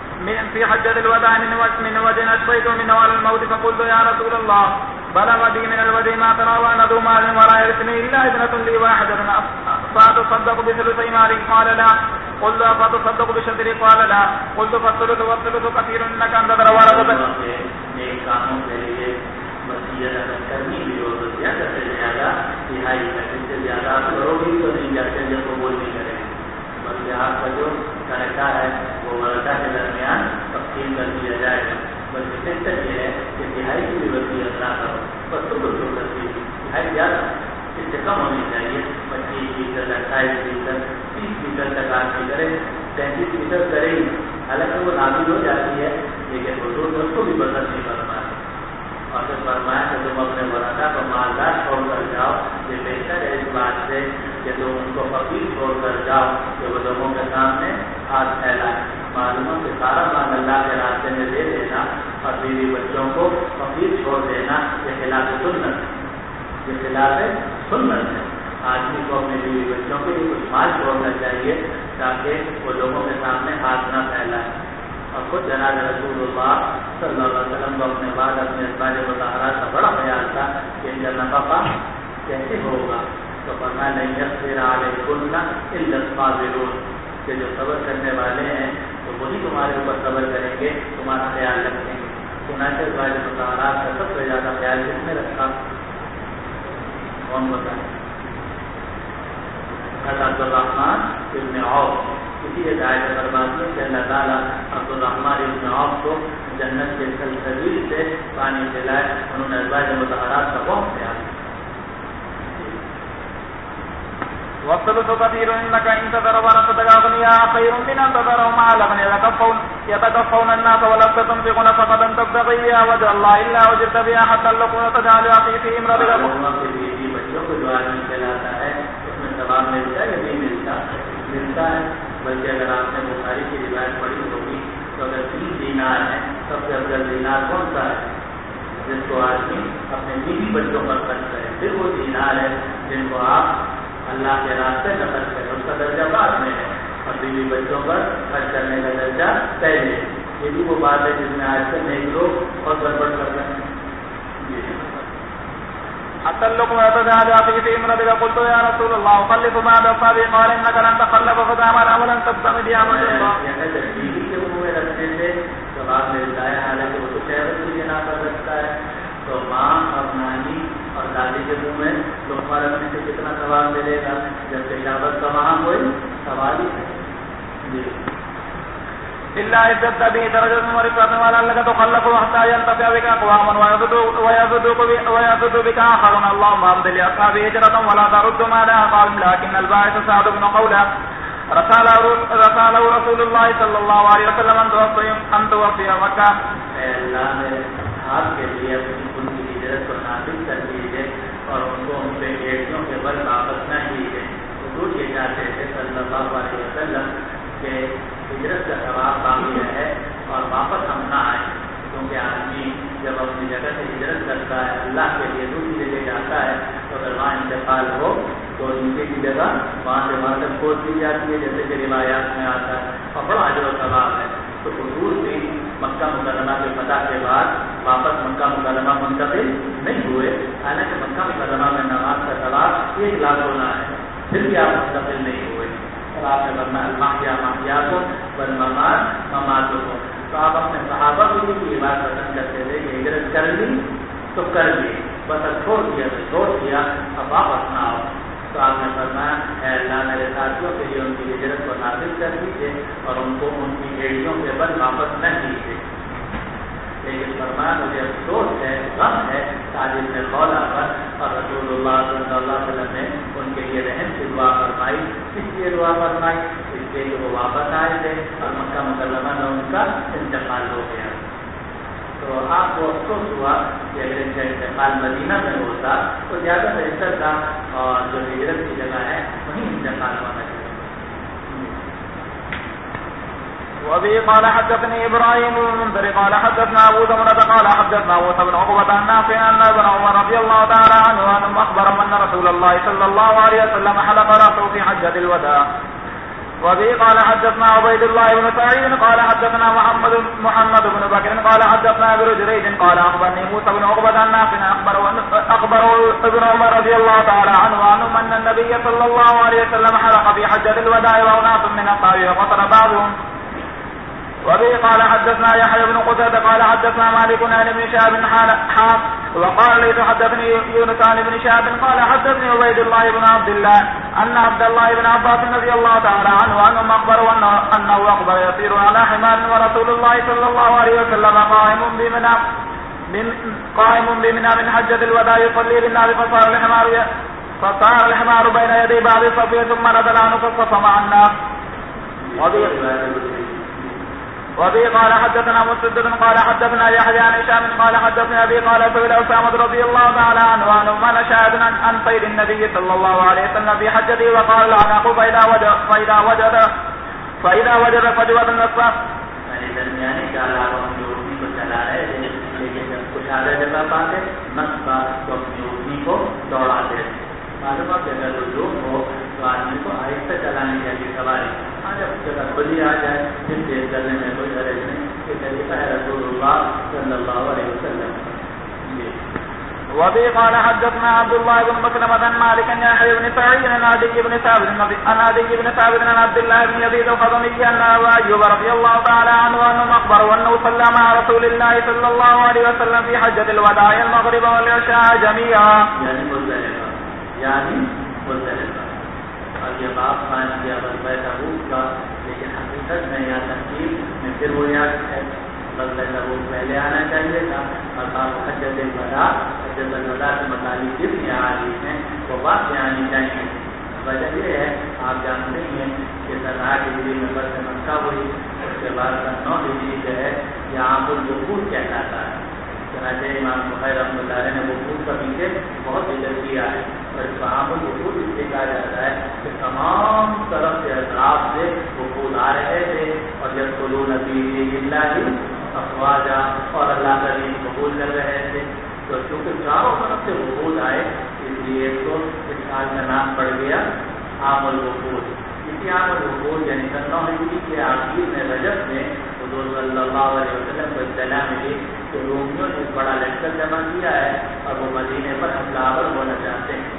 من وجه أشفيت من نوال الموت فقلت يا رسول الله بلغ بي من الودي ما ترى وأنا ذو مال ولا يرثني إلا ابنة لي واحدة فأتصدق بثلث مالي قال لا. قلت فتصدق بشطر قال لا. قلت فالثلث والثلث كثير إنك أنت ترى ورثة وصیت اگر کرنی بھی ہو تو زیادہ سے زیادہ تہائی کرنے سے زیادہ آپ کرو گی تو نہیں جاتے جب قبول نہیں کریں گے، بلکہ آپ کا جو طریقہ ہے وہ ورثہ کے درمیان تقسیم کر دیا جائے گا. بلکہ بہتر یہ ہے کہ تہائی کی بھی وصیت نہ کرو، بس تو تہائی زیادہ اس سے کم ہونی چاہیے. 25%، 28%، 30% تک آدمی کرے، 33% کرے ہی. حالانکہ وہ نافذ ہو جاتی ہے لیکن حضور نے اس کو بھی برداشت نہیں کر پایا اور پھر فرمایا کہ تم اپنے ورثہ کو مالدار چھوڑ کر جاؤ. یہ بہتر ہے اس بات سے کہ تم ان کو فقیر چھوڑ کر جاؤ کہ وہ لوگوں کے سامنے ہاتھ پھیلائے. معلوموں سے سارا مال اللہ کے راستے میں دے دینا اور بیوی بچوں کو فقیر چھوڑ دینا یہ خلاف سنت ہے. یہ خلاف سنت ہے. آدمی کو اپنے بیوی بچوں کے لیے کچھ مال چھوڑنا چاہیے تاکہ وہ لوگوں کے سامنے ہاتھ نہ پھیلائے. اور خود جناب رسول اللہ صلی اللہ علیہ وسلم کو اپنے بعد اپنے ازواج مطہرات کا بڑا خیال تھا کہ ان کا نفقہ کیسے ہوگا. تو فرمایا نہیں یصبر علیکن الا الصابرون کہ جو صبر کرنے والے ہیں تو وہی تمہارے اوپر صبر کریں گے، تمہارا خیال رکھیں گے. چنانچہ ازواج مطہرات کا سب سے زیادہ خیال کس نے رکھا؟ کون بتائیں؟ عبد الرحمن ابن عوف. اسی لیے آیت فرماتی ہے کہ اللہ تعالیٰ عبد الرحمن ابن عوف کو جنت کے سلسبیل سے پانی پلائے. انہوں نے ازواج مطہرات کا بہت خیال کیا. والثلث كثير إنك إن تذر ورثتك أغنياء خير من أن تذرهم عالما يتكفون الناس ولست تنفق نفقة تبتغي بها وجه الله إلا وجدت بها حتى اللقمة تجعل أخي في امرأتك. بچوں کو جو آدمی کہلاتا ہے اس میں ثواب ملتا ہے یا نہیں ملتا ہے. بلکہ اگر آپ نے بخاری کی روایت پڑھی ہوگی تو اگر 3 دینار ہیں سب سے افضل دینار کون سا ہے؟ جس کو آدمی اپنے بیوی بچوں پر خرچ کرے. پھر وہ دینار ہے جن کو آپ اللہ کے راستے میں خرچ کریں. اس کا درجہ بعد میں ہے اور بیوی بچوں پر خرچ کرنے کا درجہ پہلے. یہ بھی وہ بات ہے جس میں آج سے نیک لوگ بہت گڑبڑ کر رہے ہیں. حتى اللقمة تجعل أخي في امرأتك. قلت يا رسول الله أخلف بعد أصحابي قال إنك لن تخلف فتعمل عملا تبتغي بها وجه الله. بیوی کے منہ میں رکھنے سے ثواب ملتا ہے، حالانکہ وہ تو شہرت کی بنا پر رکھتا ہے. تو ماں اور نانی اور دادی کے منہ میں لقمہ رکھنے سے کتنا ثواب ملے گا جب تجاوت کا وہاں کوئی سوال ہی ہے. إلا ازددت به درجة ورفعة ولعلك تخلف حتى ينتفع بك أقوام ويزد بك آخرون. اللهم أمض لأصحابه هجرة ولا ترد ما لها قال. لكن الباعث سعد بن قولة رساله رسول الله صلى الله عليه وسلم أن توفي مكة. اللہ نے آپ کے لیے اپنی ان کی ہجرت کو نافذ کر دیجیے اور ان کو ان پہ بیٹیوں کے بل واپس نہ کیجیے. حضور یہ چاہتے تھے صلی اللہ علیہ وسلم کہ ہجرت کا ثواب باقی رہے اور واپس ہم نہ آئے، کیونکہ آدمی جب اپنی جگہ سے ہجرت کرتا ہے اللہ کے لیے دوسری جگہ جاتا ہے تو اگر وہاں انتقال ہو تو نیچے کی جگہ وہاں سے وہاں تک پہنچ دی جاتی ہے، جیسے کہ روایات میں آتا ہے، اور بڑا اجر و ثواب ہے۔ تو حضور بھی مکہ مکرمہ کے فتح کے بعد واپس مکہ مکرمہ منتقل نہیں ہوئے، حالانکہ مکہ مکرمہ میں نماز کا ثواب 1 لاکھ ہونا ہے، پھر بھی آپ منتقل نہیں ہوئے۔ اور آپ نے فرمایا المحیا محیاکم والممات مماتکم۔ تو آپ اپنے صحابہ کو بھی یہ بات پسند کرتے تھے کہ ہجرت کر لی تو کر لی، بس چھوڑ دیا تو چھوڑ دیا، اب واپس نہ آؤ۔ تو آپ نے فرمایا اے اللہ میرے ساتھیوں کے لیے ان کی ہجرت کو نافذ کر دیجیے اور ان کو ان کی ایڑیوں کے بل واپس نہ کیجیے۔ لیکن فرمایا مجھے افسوس ہے، غم ہے تاجر میں خولا پر، اور رسول اللہ صلی اللہ علیہ وسلم نے ان کے لیے رحم کی دعا فرمائی۔ اس لیے دعا فرمائی اس لیے کہ وہ واپس آئے تھے اور مکہ مکرمہ میں ان کا انتقال ہو گیا۔ تو آپ کو افسوس ہوا کہ اگر ان کا انتقال مدینہ میں ہوتا تو زیادہ بہتر تھا، اور جو ہجرت کی جگہ ہے وہیں انتقال ہونا چاہیے۔ وبه قال حدثني ابراهيم بن المنذر قال حدثنا ابو ثمرة قال حدثنا موسى بن عقبة عن نافع ان ابن عمر رضي الله تعالى عنه اخبر ان رسول الله صلى الله عليه وسلم حلق راسه في حجة الوداع. وبه قال حدثنا عبيد الله بن سعيد قال حدثنا محمد بن بكر قال حدثنا ابن جريج قال اخبرني موسى بن عقبة عن نافع اخبر ابن عمر رضي الله تعالى عنه ان النبي صلى الله عليه وسلم حلق في حجة الوداع واناس من اصحابه وقتل بعضهم. وبه قال حدثنا يحيى بن قتادة قال حدثنا مالك عن ابن شهاب حاء وقال ليس حدثني يونس عن ابن شهاب قال حدثني عبيد الله بن عبد الله ان عبد الله بن عباس رضي الله تعالى عنه اخبره انه اخبر يسير على حمار ورسول الله صلى الله عليه وسلم قائم بمنى من حجة الوداع يصلي بالناس فصار الحمار بين يدي بعض الصف ثم نزل عنه فصف مع الناس. وبه قال حدثنا مسدد قال حدثنا يحيى عن هشام قال حدثنا ابي قال سئل اسامة رضي الله تعالى عنه من شاهد عن سير النبي صلى الله عليه وسلم في حجته وقال العناق فاذا وجد فجوة النصف. یعنی درمیانی چالا اپنی اٹھنی کو چلا رہے تھے، لیکن جب کچھ آدھا جگہ پاتے نصف تو اپنی اٹھنی کو دوڑاتے تھے۔ معلوم ہے کہ اگر رجوع ہو تو آدمی کو آہستہ چلانے چاہیے سواری، جب جگہ کھلی آ جائے پھر تیز کرنے میں کوئی حرج نہیں، یہ طریقہ ہے رسول اللہ صلی اللہ علیہ وسلم۔ وبه قال حدثنا عبد الله بن مسلمة عن مالك عن يحيى بن سعيد عن عدي بن ثابت عن عبد الله بن يزيد الخزرمي أن أبا أيوب رضي الله تعالى عنه أخبره أنه صلى مع رسول الله صلى الله عليه وسلم في حجة الوداع المغرب والعشاء جميعا. یعنی مزدلفہ، اور یہ باب قائم کیا غزوہ تبوک کا، لیکن حقیقت میں یا تنقید میں پھر وہ یاد ہے غزوہ تبوک پہلے آنا چاہیے تھا، اور باب حجۃ الوداع کے متعلق جتنی احادیث ہیں وہ واقع آنی چاہیے۔ وجہ یہ ہے آپ جانتے ہی ہیں کہ 8 ہجری میں فتح مکہ ہوئی، اس کے بعد 9 ہجری جو ہے یہ عام الوقوف کہلاتا ہے۔ چنانچہ امام بخاری رحمۃ اللہ علیہ نے وقوف کا پیچھے بہت ذکر کیا ہے، اور اس عام الوقوف اس سے کہا جاتا ہے کہ تمام طرف سے اطراف سے وقوف آ رہے تھے، اور جب قلوب نبی اللہ افواجا اور اللہ کا دین قبول کر رہے تھے، تو چونکہ چاروں طرف سے وقوف آئے اس لیے تو اس سال کا نام پڑ گیا عام الوقوف۔ اسی عام الوقوف یعنی 9 ہجری کے آخر میں رجب میں حضور صلی اللہ علیہ وسلم کو اطلاع ملی کہ رومیوں نے ایک بڑا لشکر جمع کیا ہے اور وہ مدینے پر حملہ آور ہونا چاہتے ہیں۔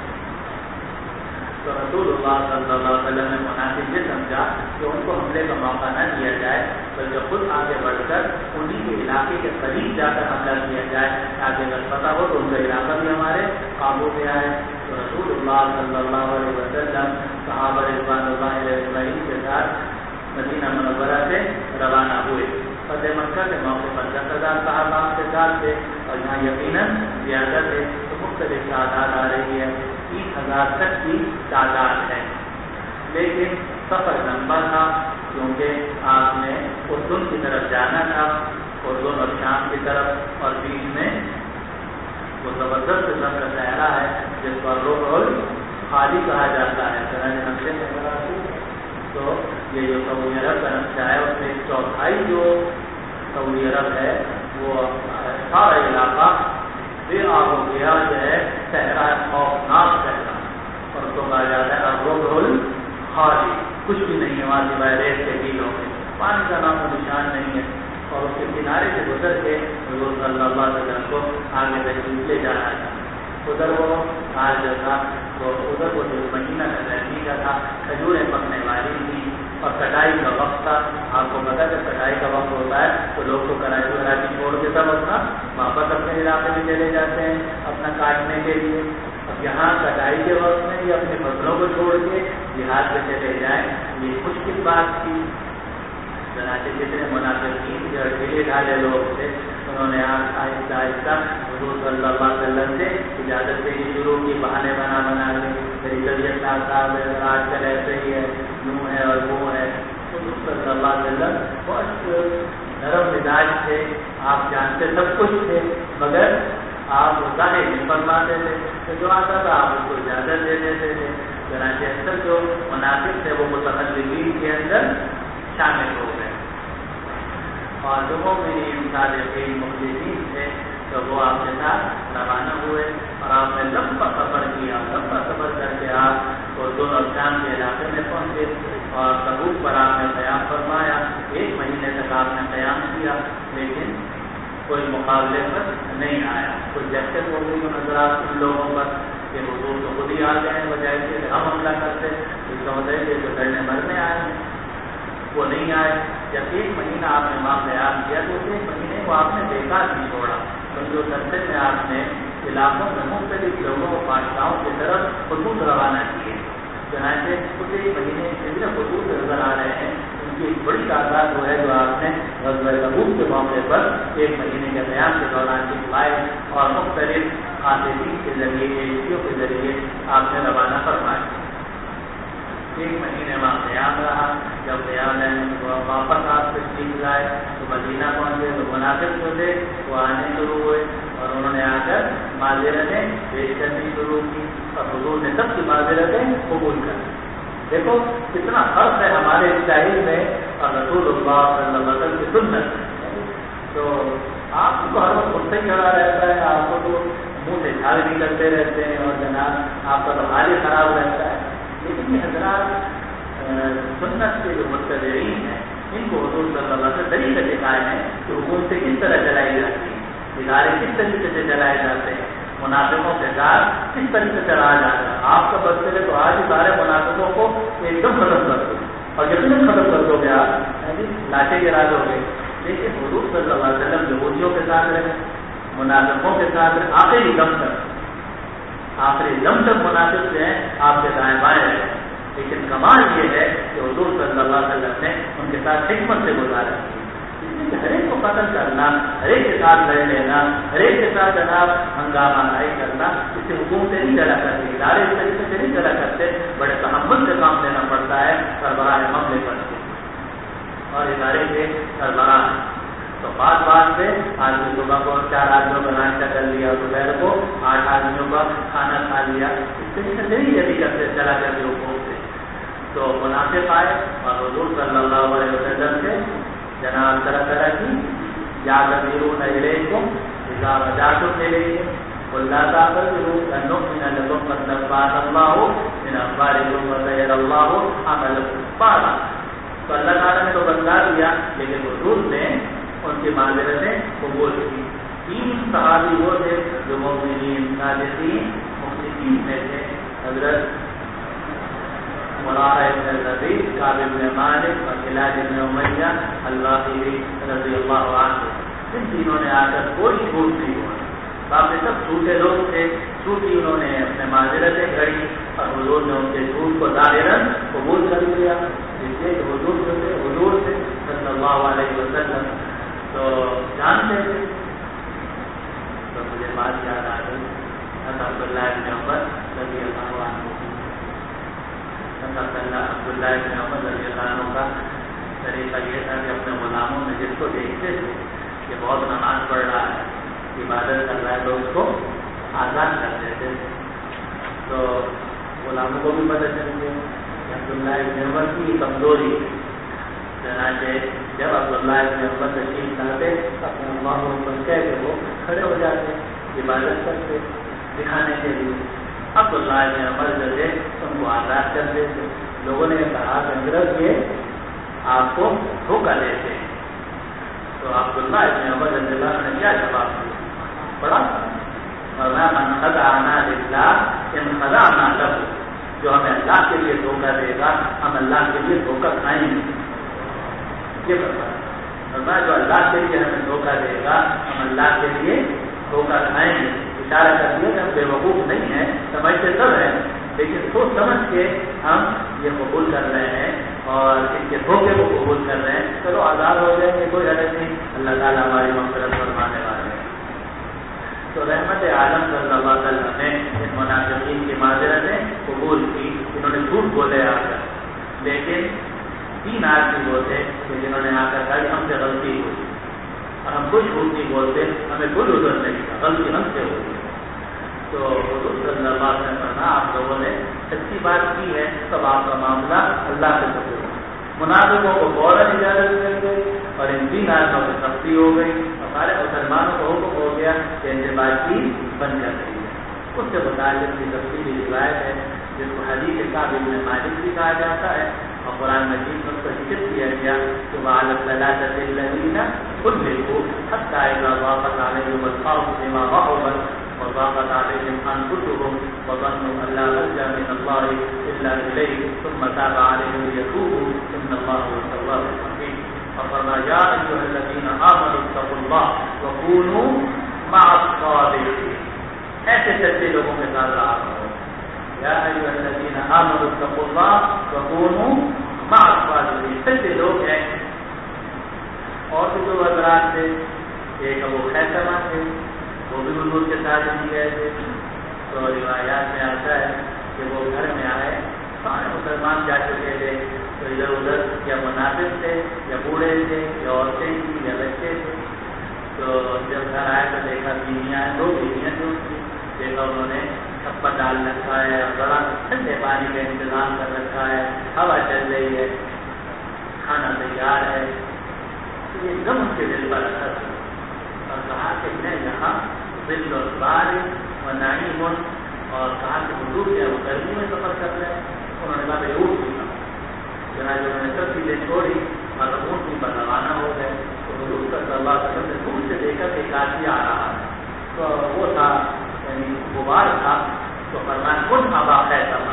تو رسول اللہ صلی اللہ علیہ وسلم نے مناسب یہ سمجھا کہ ان کو حملے کا موقع نہ دیا جائے، بلکہ خود آگے بڑھ کر انہیں کے علاقے کے قریب جا کر حملہ کیا جائے تاکہ اگر پتہ ہو تو ان کا علاقہ بھی ہمارے قابو میں آئے۔ تو رسول اللہ صلی اللہ علیہ وسلم صحابہ رضوان اللہ علیہ اجمعین کے ساتھ مدینہ منورہ سے روانہ ہوئے۔ فتح مکہ کے موقع پر 10,000 صحابہ کے ساتھ تھے، اور یہاں یقیناً زیادہ تھے، تو مختلف تعداد آ رہی ہے، 30,000 تک کی تعداد ہے۔ لیکن سفر لمبا تھا کیونکہ آپ نے اردن کی طرف جانا تھا، اردن اور شام کی طرف، اور بیچ میں وہ زبردست قسم کا صحرا ہے جس پر روح خالی کہا جاتا ہے. نقشے میں تو یہ جو سعودی عرب کا نقشہ ہے اس میں 1/4 جو سعودی عرب ہے وہ سارا علاقہ بے آب و گیا جو ہے صحرا خوفناک صحرا، اور اس کو کہا جاتا ہے الربع الخالی. کچھ بھی نہیں ہے وہاں سوائے ریت کے ٹیلوں میں، پانی کا نام و نشان نہیں ہے. اور اس کے کنارے سے گزر کے حضور صلی اللہ علیہ وسلم کو آگے تشریف لے جانا تھا. ادھر وہ حال جو تھا تو ادھر وہ جو مہینہ گرمی کا تھا، کھجوریں پکنے والی تھی اور کٹائی کا وقت تھا. آپ کو پتا ہے کٹائی کا وقت ہوتا ہے تو لوگ تو کراچی چھوڑ کے سب اپنا واپس اپنے علاقے میں چلے جاتے ہیں اپنا کاٹنے کے لیے. اب یہاں کٹائی کے وقت میں یہ اپنی فصلوں کو چھوڑ کے جہاد پہ چلے جائیں، یہ مشکل بات تھی. جتنے منافقین جو ڈھیلے ڈھالے لوگ تھے انہوں نے آہستہ آہستہ حضور صلی اللہ علیہ وسلم سے اجازت دینی شروع کی، بہانے بنا کے میری طبیعت صاحب ہے، آج کل ایسے ہی ہے، یوں ہے اور وہ ہے. حضور صلی اللہ علیہ وسلم بہت نرم مزاج تھے، آپ جانتے سب کچھ تھے، مگر آپ ظاہر نہیں فرماتے تھے. تو جو آتا تھا آپ اس کو اجازت دے دیتے تھے. چنانچہ اکثر جو منافق تھے وہ متخلفین کے اندر شامل ہو گئے، اور جو مومنین صادقین مخلصین تھے تو وہ آپ کے ساتھ روانہ ہوئے. اور آپ نے لمبا سفر کیا، لمبا سفر کر کے آپ اردن اور شام کے علاقے میں پہنچے اور تبوک پر آپ نے قیام فرمایا. 1 مہینے تک آپ نے قیام کیا، لیکن کوئی مقابلے پر نہیں آیا. کوئی دہشت ہو گئی نظر آپ ان لوگوں پر کہ حضور تو خود ہی آ گئے ہیں، بجائے کہ ہم حملہ کرتے تو سمجھے کہ جو لڑنے مرنے آئے ہیں وہ نہیں آئے. جب 1 مہینہ آپ نے وہاں قیام کیا تو 1 مہینے کو آپ نے بیکار نہیں چھوڑا، تو جو رستے میں آپ نے علاقوں میں مختلف لوگوں بادشاہوں کی طرف خطوط روانہ کیے. چنانچہ کچھ 1 مہینے جتنے خطوط نظر آ رہے ہیں ان کی ایک بڑی تعداد وہ ہے جو آپ نے غزوہ تبوک کے موقع پر 1 مہینے کے قیام کے دوران لکھوائے اور مختلف خاطرین کے ذریعے ایجنسیوں کے ذریعے آپ نے روانہ فرمائے. 1 مہینے وہاں قیام رہا. جب قیام واپس آپ تشریف لائے تو مدینہ پہنچے تو منافق جو تھے وہ آنے شروع ہوئے اور انہوں نے آ کر معذرتیں پیش کرنی شروع کی اور حضور نے سب کی معذرتیں قبول کر لی. دیکھو کتنا فرق ہے ہمارے اسٹائل میں اور رسول اللہ صلی اللہ علیہ وسلم کی سنت. تو آپ کو ہر وقت خود سے چڑھا رہتا ہے، آپ کو تو منہ سے جھاگ بھی کرتے رہتے ہیں اور جناب آپ کا تو حال ہی خراب رہتا ہے. لیکن یہ حضرات سنت کے جو متبعین ہیں ان کو حضور صلی اللہ سے طریقے سکھائے ہیں کہ حکومتیں کس طرح چلائی جاتی ہیں، ادارے کس طریقے سے چلائے جاتے ہیں، منافقوں کے ساتھ کس طریقے سے رہا جاتا ہے. آپ کا بس چلے تو آج ہی سارے منافقوں کو ایک دم ختم کر دو اور یقیناً ختم کر دو گے، آپ لاٹھے گرا دو گے. لیکن حضور صلی اللہ علیہ وسلم یہودیوں کے ساتھ رہے، منافقوں کے ساتھ رہے، آخری دم تک منافق جو ہیں آپ کے دائیں بائیں رہے. لیکن کمال یہ ہے کہ حضور صلی اللہ علیہ وسلم نے ان کے ساتھ حکمت سے گزارا. ہر ایک کو قتل کرنا، ہر ایک کے ساتھ لڑ لینا، ہر ایک کے ساتھ جناب ہنگامہ آئی کرنا، اس سے حکومتیں نہیں چلا کرتی، ادارے اس طریقے سے نہیں چلا کرتے. بڑے تحمل سے کام لینا پڑتا ہے سربراہ معاملے پر اور ادارے کے سربراہ. تو بات پہ آدمی صبح کو 4 آدمیوں کا ناشتہ کر لیا، دوپہر کو 8 آدمیوں کا کھانا کھا لیا، اس طریقے سے نہیں جلدی کرتے چلا کرتے حکومت سے. تو منافق آئے اور حضور صلی اللہ علیہ وسلم سے جناب طرح کی یادون علیکم اذا رجعتم الیہم ولا تعتذروا ان نؤمن لكم قد نبأنا الله من اخباركم وسيرى الله عملكم بعدا. تو اللہ تعالیٰ نے تو بتلا دیا لیکن حضور نے ان کی معذرتیں قبول کی. 3 صحابی وہ تھے جو مومنین صادقین مخلصین میں تھے، حضرت مرارہ ابن الربیع، کعب بن مالک اور ہلال بن امیہ الواقدی رضی اللہ عنہ. ان تینوں نے آ کر کوئی جھوٹ نہیں ہوا، باقی سب جھوٹے لوگ تھے. جھوٹی انہوں نے اپنے معذرتیں گھڑی اور حضور نے ان کے جھوٹ کو ظاہراً قبول کر لیا. اس لیے کہ حضور جو تھے حضور سے صلی اللہ علیہ وسلم تو جانتے تھے. تو مجھے بات یاد آ گئی عبداللہ بن عمر رضی اللہ عنہ. عبداللہ بن عمر رضی اللہ عنہ کا طریقہ یہ تھا کہ اپنے غلاموں میں جس کو دیکھتے تھے کہ بہت نماز پڑھ رہا ہے، عبادت کر رہا ہے، تو اس کو آزاد کر دیتے. تو غلاموں کو بھی پتہ چل گیا کہ عبداللہ ابن عمر کی کمزوری ہے. چنانچہ جب عبداللہ ابن عمر تشریف لاتے اپنے اللہ کو کہہ کے وہ کھڑے ہو جاتے عبادت کرتے دکھانے کے لیے. عبداللہ ابن عمر جو تھے ان کو آزاد کر دیتے. لوگوں نے کہا کہ حضرت یہ آپ کو دھوکہ دیتے ہیں. تو عبداللہ ابن عمر رضی اللہ عنہ نے کیا جواب دیا؟ پڑھا من خدعنا للہ انخدعنا لہ. جو ہمیں اللہ کے لیے دھوکہ دے گا ہم اللہ کے لیے دھوکہ کھائیں گے. یہ بتا جو اللہ کے لیے ہمیں دھوکہ دے گا ہم اللہ کے لیے دھوکہ کھائیں گے. اشارہ کر دیا کہ ہم بے وقوف نہیں ہیں, سمجھتے سب ہیں, لیکن سوچ سمجھ کے ہم یہ قبول کر رہے ہیں اور ان کے دھوکے کو قبول کر رہے ہیں. چلو آزاد ہو جائیں گے, کوئی حرج نہیں. اللہ تعالیٰ ہماری مغفرت فرمانے والے ہیں. تو رحمت عالم صلی اللہ علیہ وسلم نے ان منافقین کی معذرتیں قبول کی. انہوں نے جھوٹ بولے آ کر, لیکن 3 آدمی وہ تھے کہ جنہوں نے آ کر کہا کہ ہم سے غلطی ہوئی اور ہم کوئی جھوٹ نہیں بولتے, ہمیں کوئی عذر نہیں تھا, غلطی ہم سے ہوئی. تو حضور صلی اللہ علیہ وسلم نے کہا آپ لوگوں نے سچی بات کی ہے, تب آپ کا معاملہ اللہ سے سپرد. منافقوں کو فوراً اجازت مل گئی اور ان 3 آدمیوں کی سختی ہو گئی اور سارے مسلمانوں کو حکم ہو گیا کہ ان سے بات کی بند کر رہی ہے. اس سے متعلق کی تفصیلی روایت ہے جس کو حدیث کعب بن مالک بھی کہا جاتا ہے اور قرآن مجید میں اس کا ذکر کیا گیا کہ وعلى الثلاثة الذين خلفوا حتى إذا ضاقت عليهم الأرض بما رحبت وضاقت عليهم أنفسهم وظنوا أن لا ملجأ من الله إلا إليه ثم تاب عليهم ليتوبوا إن الله هو التواب الرحيم. فقال يا أيها الذين آمنوا اتقوا الله وكونوا مع الصادقين. ایسے سچے لوگوں کے ساتھ رہا کرو. یا ایھا الذین آمنوا اتقوا اللہ وکونوا مع الصادقین. سچے لوگ ہیں. اور بھی 2 حضرات تھے, ایک ابو خیثمہ تھے, وہ بھی حضور کے ساتھ نہیں گئے تھے. تو روایات میں آتا ہے کہ وہ گھر میں آئے, سارے مسلمان جا چکے تھے, تو ادھر ادھر یا منافق تھے یا بوڑھے تھے یا عورتیں تھیں یا بچے تھے. تو جب گھر آئے تو دیکھا بیویاں 2 بیویاں جو تھیں, دیکھا انہوں نے چھپا ڈال رکھا ہے اور بڑا ٹھنڈے پانی کا انتظام کر رکھا ہے, ہوا چل رہی ہے, کھانا تیار ہے. تو یہ دم ان کے دل پر اثر تھا اور کہا کہ میں یہاں ظل البارد و نعیم, اور کہا کہ حضور سے وہ گرمی میں سفر کر رہے ہیں. انہوں نے کہا کہ اونٹ بھی کہا. چنانچہ انہوں نے سب چیزیں چھوڑی اور اونٹ بھی پر روانہ ہو گئے. تو حضور صلی اللہ علیہ وسلم نے دور سے دیکھا کہ ایک آدمی آ رہا ہے, تو وہ تھا یعنی غبار تھا. تو فرمایا کن ابا خیثمہ,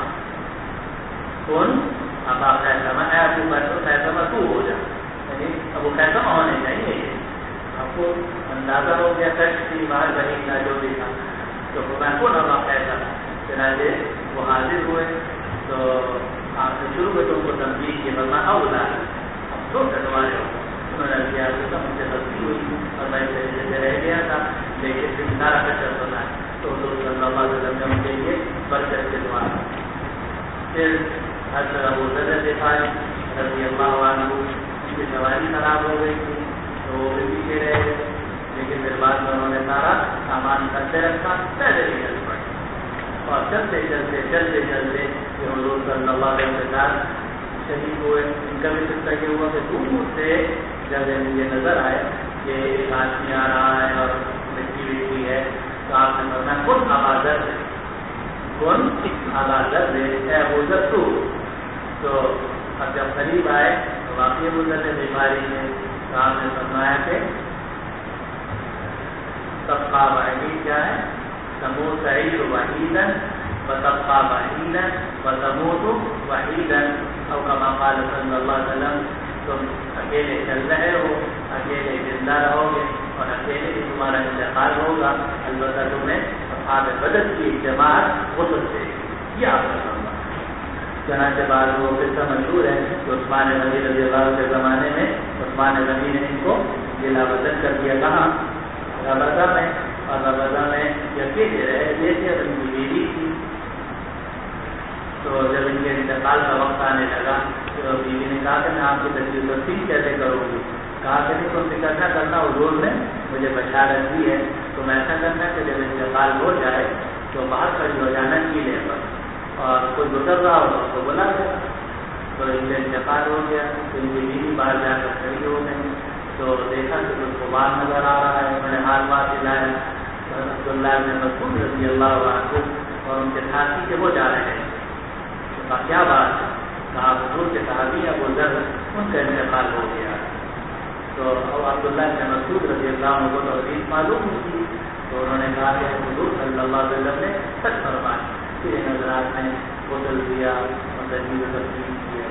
کن ابا خیثمہ, اے ابو خیثمہ تو ہو جا. یعنی ابو خیثمہ ہونے چاہیے. آپ کو اندازہ ہو گیا کش کی باہر بنی کا جو بھی تھا. تو فرمایا کن ابا خیثمہ. چنانچہ وہ حاضر ہوئے. تو آپ نے شروع میں تو ان کو تنبیہ کی, فرمایا اولا اب تو کٹوارے ہو. انہوں نے کیا مجھ سے غلطی ہوئی اور میں طریقے سے رہ گیا تھا, لیکن پھر سارا کچر بنا. تو حضور صلی اللہ علیہ وسلم نے ان کے لیے برکت کے دعا. پھر حضرت ابو ذر غفاری رضی اللہ عنہ, ان کی سواری خراب ہو گئی تھی تو وہ بھی پیچھے رہ گئے, لیکن پھر بعد میں انہوں نے سارا سامان کرتے رکھا, پہلے ہی چل پڑے. اور چلتے چلتے چلتے چلتے یہ حضور صلی اللہ علیہ وسلم کے ساتھ شہید ہوئے. ان کا بھی قصہ یہ ہوا کہ دور سے جب یہ نظر آئے کہ ایک آدمی آ رہا ہے اور مٹی وٹی ہے, تو آپ نے فرمایا کون آبادر ہے, کون آبادر ہے, اے ابو ذر تو. تو اب جب قریب آئے تو واقعی ابو ذر بیماری ہے. تو آپ نے فرمایا کہ تبقى وحید کیا ہے, تموت تعیر وحیدا وتبقى وحیدا وتموت وحیدا, او کما قال صلی اللہ علیہ وسلم, تم اکیلے چل رہے ہو, اکیلے زندہ رہو گے اور اکیلے ہی تمہارا انتقال ہوگا. البتہ تمہیں اصحاب بدر کی جماعت غسل سے یہ آپ کا ہوگا. چنانچہ بعد وہ قصہ مشہور ہے کہ عثمان غنی رضی اللہ عنہ کے زمانے میں عثمان غنی نے ان کو ضلع بدر کر دیا. کہاں؟ ربضہ میں. اور ربضہ میں اکیلے رہے, جیسے ان کی بیوی تھی. تو جب ان کے انتقال کا وقت آنے لگا تو بیوی نے کہا کہ میں آپ کی تشریف تقسیم کیسے کروں گی. کہا کہ نہیں, تم فکر نہ کرنا, حضور نے مجھے بشارت دی ہے. تم ایسا کرنا کہ جب انتقال ہو جائے تو باہر کھڑی ہو جانا کیلے پر. اور کوئی گزر رہا ہو تو بلا گیا، تو ان کا انتقال ہو گیا، تو ان کی بیوی باہر جا کر کھڑی ہو گئی، تو دیکھا کہ کچھ غبار نظر آ رہا ہے، انہوں نے ہاتھ بات دلایا عبداللہ بن مسعود رضی اللہ عنہ اور ان کے ساتھی کہ وہ جا رہے ہیں، تو کہا کیا بات ہے؟ کہا حضور کے صحابی ابو ذر ان کا انتقال ہو گیا۔ تو اب عبداللہ بن مسعود رضی اللہ عنہ کو تو حدیث معلوم ہوئی، تو انہوں نے کہا کہ حضور صلی اللہ علیہ وسلم نے سچ فرمایا، پھر نظرات نے غسل دیا اور تجویز و تفصیل کیا۔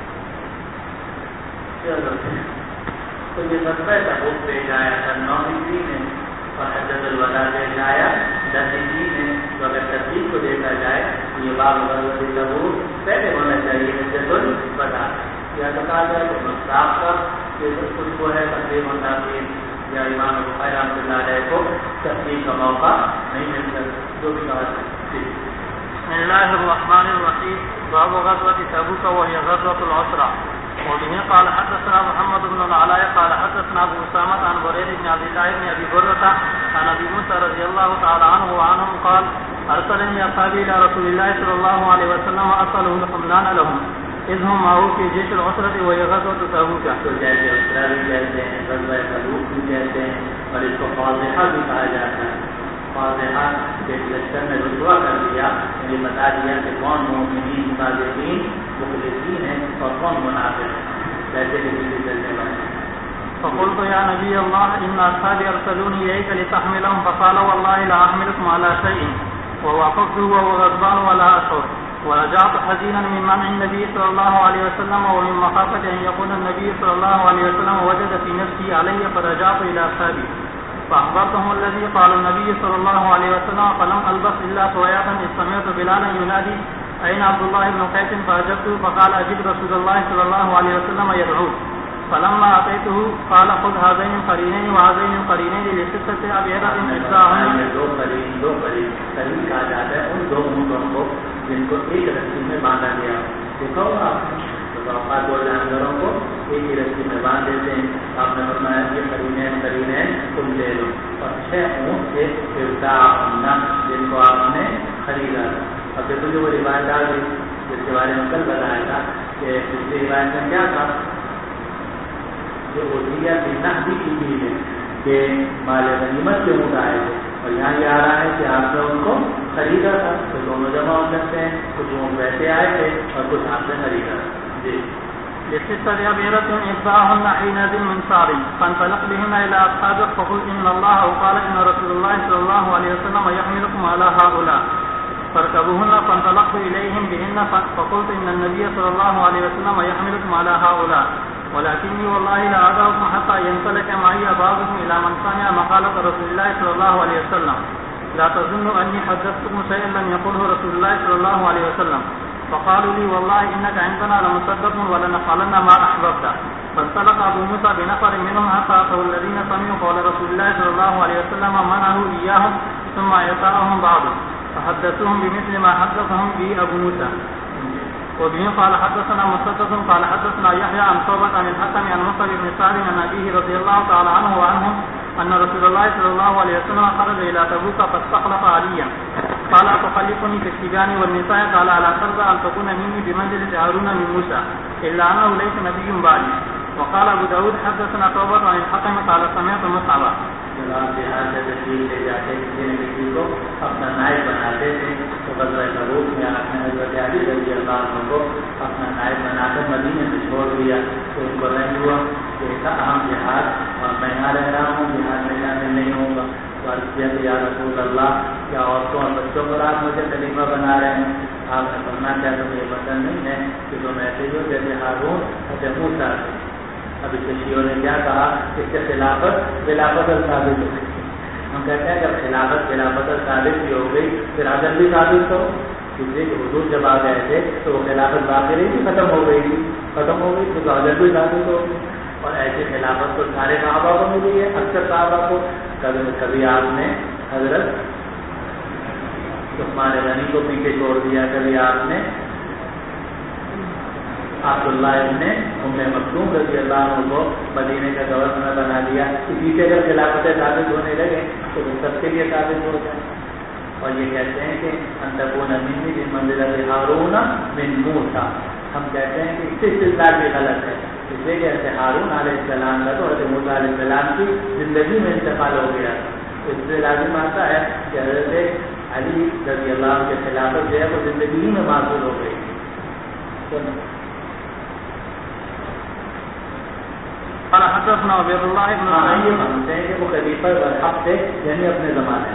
تو یہ غزوہ تبوک پیش آیا تھا 9 ہجری میں اور حجۃ الوداع پیش آیا 10 ہجری میں۔ تو اگر ترتیب کو دیکھا جائے تو یہ باب غزوہ تبوک پہلے ہونا چاہیے حجۃ الوداع، یا تو کہا جائے تو مصعب کا کہ کچھ کو ہے تقریب و تاخیر، یا امام بخاری رحمۃ اللہ علیہ کو تقریب کا موقع نہیں ملتا، جو بھی کہا جائے۔ بسم الله الرحمن الرحيم باب غزوة تبوك وهي غزوة العسرة. وبه قال حدثنا محمد بن العلاء قال حدثنا ابو اسامة عن بريد بن عبد الله بن ابي برة عن ابي موسى رضي الله تعالى عنه وعنهم قال ارسلني اصحابي الى رسول الله صلى الله عليه وسلم واسألهم الحملان لهم اذ هم معه في جيش العسرة وهي غزوة تبوك. تو جیسے عسرہ بھی کہتے ہیں، غزوہ تبوک بھی کہتے ہیں، اور اس کو فاضحہ بھی کہا جاتا ہے۔ فاضحہ کے لشکر میں رسوا کر دیا، یعنی بتا دیا کہ کون مومنین صادقین مخلصین ہیں اور کون منافق ہیں، جیسے کہ کسی چلنے والے۔ فقلت يا نبي الله إن أصحابي أرسلوني إليك لتحملهم فقال والله لا أحملكم على شيء ووقفت وهو غضبان ولا أشعر ورجعت حزينا من منع النبي صلى الله عليه وسلم ومن مخافة أن يكون النبي صلى الله عليه وسلم وجد في نفسي علي فرجعت إلى أصحابي فأخبرتهم الذي قال النبي صلى الله عليه وسلم فلم ألبس إلا سوية إذ سمعت بلالا ينادي أين عبد الله بن قيس فأجبته فقال أجب رسول الله صلى الله عليه وسلم يدعوه فلما أتيته قال خذ هذين القرينين وهذين القرينين لستة أبيض إحداهن دو قرین کہا جاتا ہے ان دو اونٹوں کو جن کو ایک رسی میں باندھا گیا، دیکھو آپ دو جانوروں کو ایک ہی رسی میں باندھ دیتے ہیں۔ آپ نے فرمایا کہ قرینین تم لے لو، اور 6 اونٹ کے جن کو آپ نے خریدا۔ اب دیکھو جو وہ روایت آ گئی جس کے بارے میں کل بتایا تھا کہ پچھلی روایت میں کیا تھا کہ وہ دیا کی نقدی کی چیز ہے کہ مال غنیمت کے اونٹ آئے تھے، اور یہاں یہ آ رہا ہے کہ آپ نے ان کو خریدا تھا، تو دونوں جمع ہو سکتے ہیں، کچھ اونٹ ویسے آئے تھے اور کچھ آپ نے خریدا۔ جی لستة أبيض إحداهن حينئذ من شعر فانطلق بهن إلى أصحابك فقل إن الله قال إن رسول الله صلى الله عليه وسلم يحملكم على هؤلاء فاركبوهن فانطلقت إليهم بهن فقلت إن النبي صلى الله عليه وسلم يحملكم على هؤلاء ولكني والله لا أدعوكم حتى ينطلق معي بعضكم إلى من سمع مقالة رسول الله صلى الله عليه وسلم لا تظنوا أني حدثتكم شيئا لم يقله رسول الله صلى الله عليه وسلم فقالوا لي والله إنك عندنا لمصدق ولنفعلن ما أحببت فانطلق أبو موسى بنفر منهم حتى أتوا الذين سمعوا قول رسول الله صلى الله عليه وسلم منعه إياهم ثم أعطاهم بعض فحدثوهم بمثل ما حدثهم به أبو موسى. وبه قال حدثنا مسدد قال حدثنا يحيى عن صوبة عن الحكم عن مصعب بن سعد عن أبيه رضي الله تعالى عنه وعنهم أن رسول الله صلى الله عليه وسلم خرج إلى تبوك فاستخلف عليا قال أتخلفني في السجان والنساء قال ألا ترضى أن تكون مني بمنزلة هارون من موسى إلا أنه ليس نبي بعدي. وقال أبو داود حدثنا صوبة عن الحكم قال سمعت مصعبا. بہار سے تشریف لے جاتے کسی نہ کسی کو اپنا نائب بناتے تھے، تو غزوہ تبوک میں آپ نے حضرت علی رضی اللہ عنہ کو اپنا نائب بنا کر مدینے سے چھوڑ دیا، تو ان کو نہیں ہوا کہ ایسا اہم جہاد اور میں یہاں رہ رہا ہوں، جہاد میں شامل نہیں ہوں گا۔ تو عرض کیا کہ یا رسول اللہ کیا عورتوں اور بچوں پر آپ مجھے خلیفہ بنا رہے ہیں؟ آپ نے فرمایا کیا تمہیں یہ پسند نہیں ہے کہ تم ایسے ہو جیسے ہارون اور موسیٰ تھے۔ اب اس شیعوں نے کیا کہا اس کے خلافت ثابت ہو گئی۔ ہم کہتے ہیں جب خلافت ثابت بھی ہو گئی پھر عدل بھی ثابت ہو، اس لیے کہ حضور جب آ گئے تھے تو وہ خلافت باقی نہیں تھی، ختم ہو گئی تو عدل بھی ثابت ہو گئی۔ اور ایسے خلافت تو سارے صحابہ کو ملی ہے، اکثر صحابہ کو۔ کبھی آپ نے حضرت عثمان غنی کو پیچھے چھوڑ دیا، کبھی آپ نے عبداللہ ابن ام مکتوم رضی اللہ عنہ کو مدینے کا گورنر بنا دیا۔ اسی سے اگر خلافت ثابت ہونے لگے تو وہ سب کے لیے ثابت ہو جائے۔ اور یہ کہتے ہیں کہ انتقون منی من منزلۃ ہارون من موسیٰ. ہم کہتے ہیں کہ اس سے استدلال بھی غلط ہے، اس لیے کہ حضرت ہارون علیہ السلام کا تو حضرت موسیٰ علیہ السلام کی زندگی میں انتقال ہو گیا. اس سے لازم آتا ہے کہ حضرت علی رضی اللہ عنہ کے خلافت جو ہے وہ زندگی ہی میں معذور ہو گئی. حدثنا عبید اللہ بن یہ مانتے ہیں کہ وہ خلیفہ برحق تھے، یعنی اپنے زمانے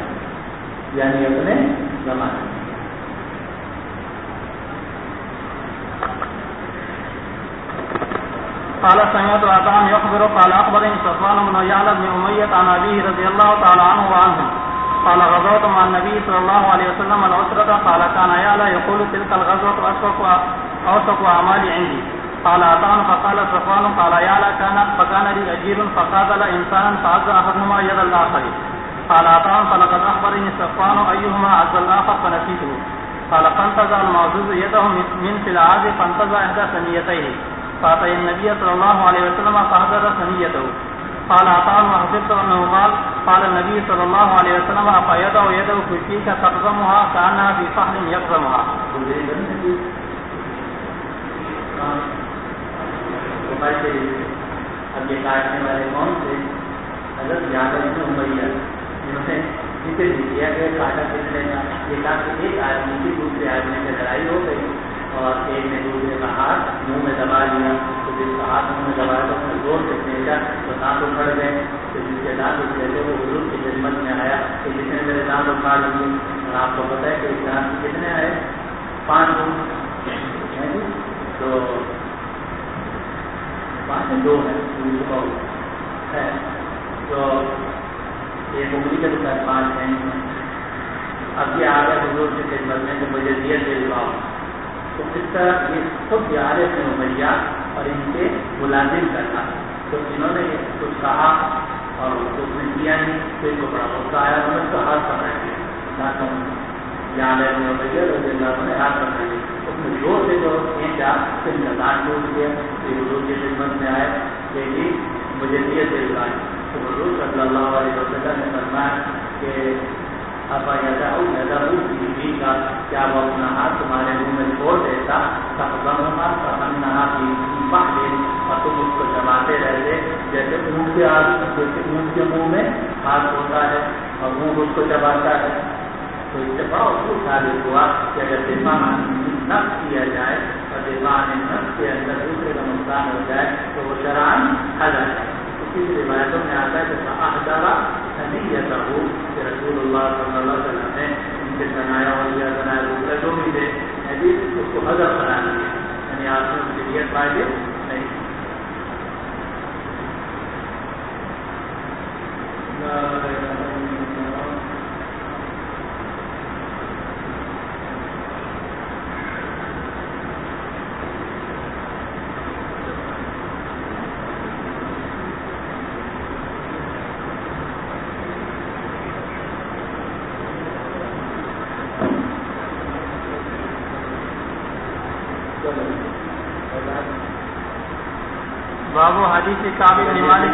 قال سمعت عطاء يخبر قال اخبرني صفوان بن يعلى بن اميه عن ابيه رضي الله تعالى عنه وعنهم قال غزوت مع النبي صلى الله عليه وسلم العسرة قال كان يعلى يقول تلك الغزوة اوثق اعمال عندي. قال عطاء فقال صفوان قال يعلى فكان لي اجير فقاتل انسانا فعز احدهما يد الاخر. قال عطاء فلقد اخبرني صفوان ايهما عز الاخر فنسيته. قال فانتزع المعزوز يده من في العاد فانتزع احدى ثنيتيه فأتى النبي صلى الله عليه وسلم فحضر ثنيته. قال عطاء وحسبت أنه قال النبي صلى الله عليه وسلم فيضع يده في فيك تقزمها كأنها في فحل يقزمها. اب یہ کاٹنے والے کون تھے؟ حضرت یعقوب بن امیہ، جنہوں نے ذکر کیا کہ کاٹا کتنے کا. یہ کہا کہ ایک آدمی کی دوسرے آدمی سے لڑائی ہو گئی اور ایک نے دوسرے کا ہاتھ منہ میں دبا لیا، تو جس کا ہاتھ منہ میں دبایا تو اپنے زور سے پھینکا تو دانت اکھڑ گئے. تو جس کے دانت اکھڑے تھے وہ حضور کی خدمت میں آیا کہ جس نے میرے دانت اکھاڑ لیے. اور آپ کو پتہ ہے کہ اس دانت کتنے آئے؟ 5 دن. تو 5 2 ہے تو ایک انگلی کے تو 5 ہیں. اب یہ آ گیا حضور کی خدمت میں کہ مجھے دیت دلواؤ. تو اس طرح یہ خود یارث بن امیہ اور ان کے ملازم کا تھا. تو انہوں نے کچھ کہا اور اس نے کیا نہیں، تو ان کو بڑا غصہ آیا. انہوں نے اس کا ہاتھ پکڑ لیا. یارث بن امیہ رضی اللہ عنہ نے ہاتھ پکڑ لیا. اس نے زور سے جو کھینچا پھر ان کا دانت ٹوٹ گیا. پھر حضور کی خدمت میں آئے کہ جی مجھے دیت دلوائے. تو حضور صلی اللہ علیہ وسلم نے فرمایا کہ ابا بیوی کا کیا وہ اپنا ہاتھ تمہارے منہ میں چھوڑ دیتا اور تم اس کو جماتے رہتے جیسے اونٹ کے منہ میں ہاتھ ہوتا ہے اور منہ اس کو چباتا ہے. تو اس سے بڑا اصول ثابت ہوا کہ اگر دفاع نفس کیا جائے اور دفاع نفس کے اندر دوسرے کا نقصان ہو جائے تو وہ شرعاً حلال ہے. اسی روایتوں میں آتا ہے کہ کہ رسول اللہ صلی اللہ علیہ وسلم نے ان کے بنایا اور یا بنایا دوسرے جو بھی تھے اس کو حضر کرا دیا، یعنی آپ نے اس کی نیت پائے نہیں. بابو حدیث کعب بن مالک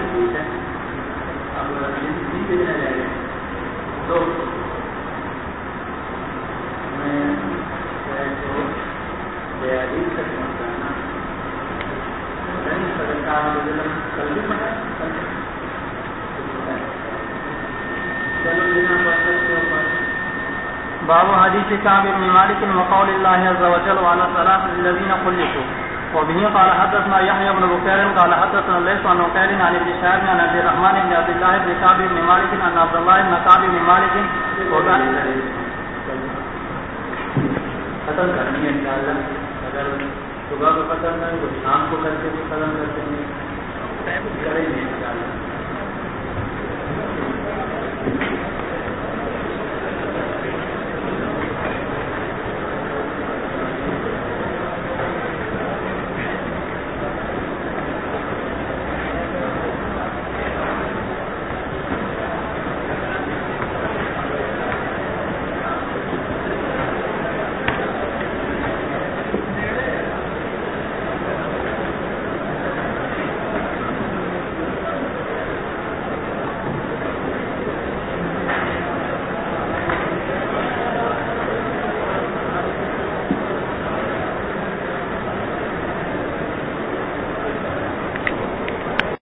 باب حديث كعب بن مالك وقول الله عز وجل وعلى الثلاثة الذين خلفوا. وبه قال حدثنا يحيى بن بكير قال حدثنا ليس عن عقيل عن ابن شهاب عن عبد الرحمن بن عبد الله بن كعب بن مالك ان عبد الله بن كعب بن مالك وكان ختم کرنی ہے انشاءاللہ. اگر صبح کو ختم کریں تو شام کو کر کے بھی ختم کرتے ہیں، کریں گے انشاءاللہ.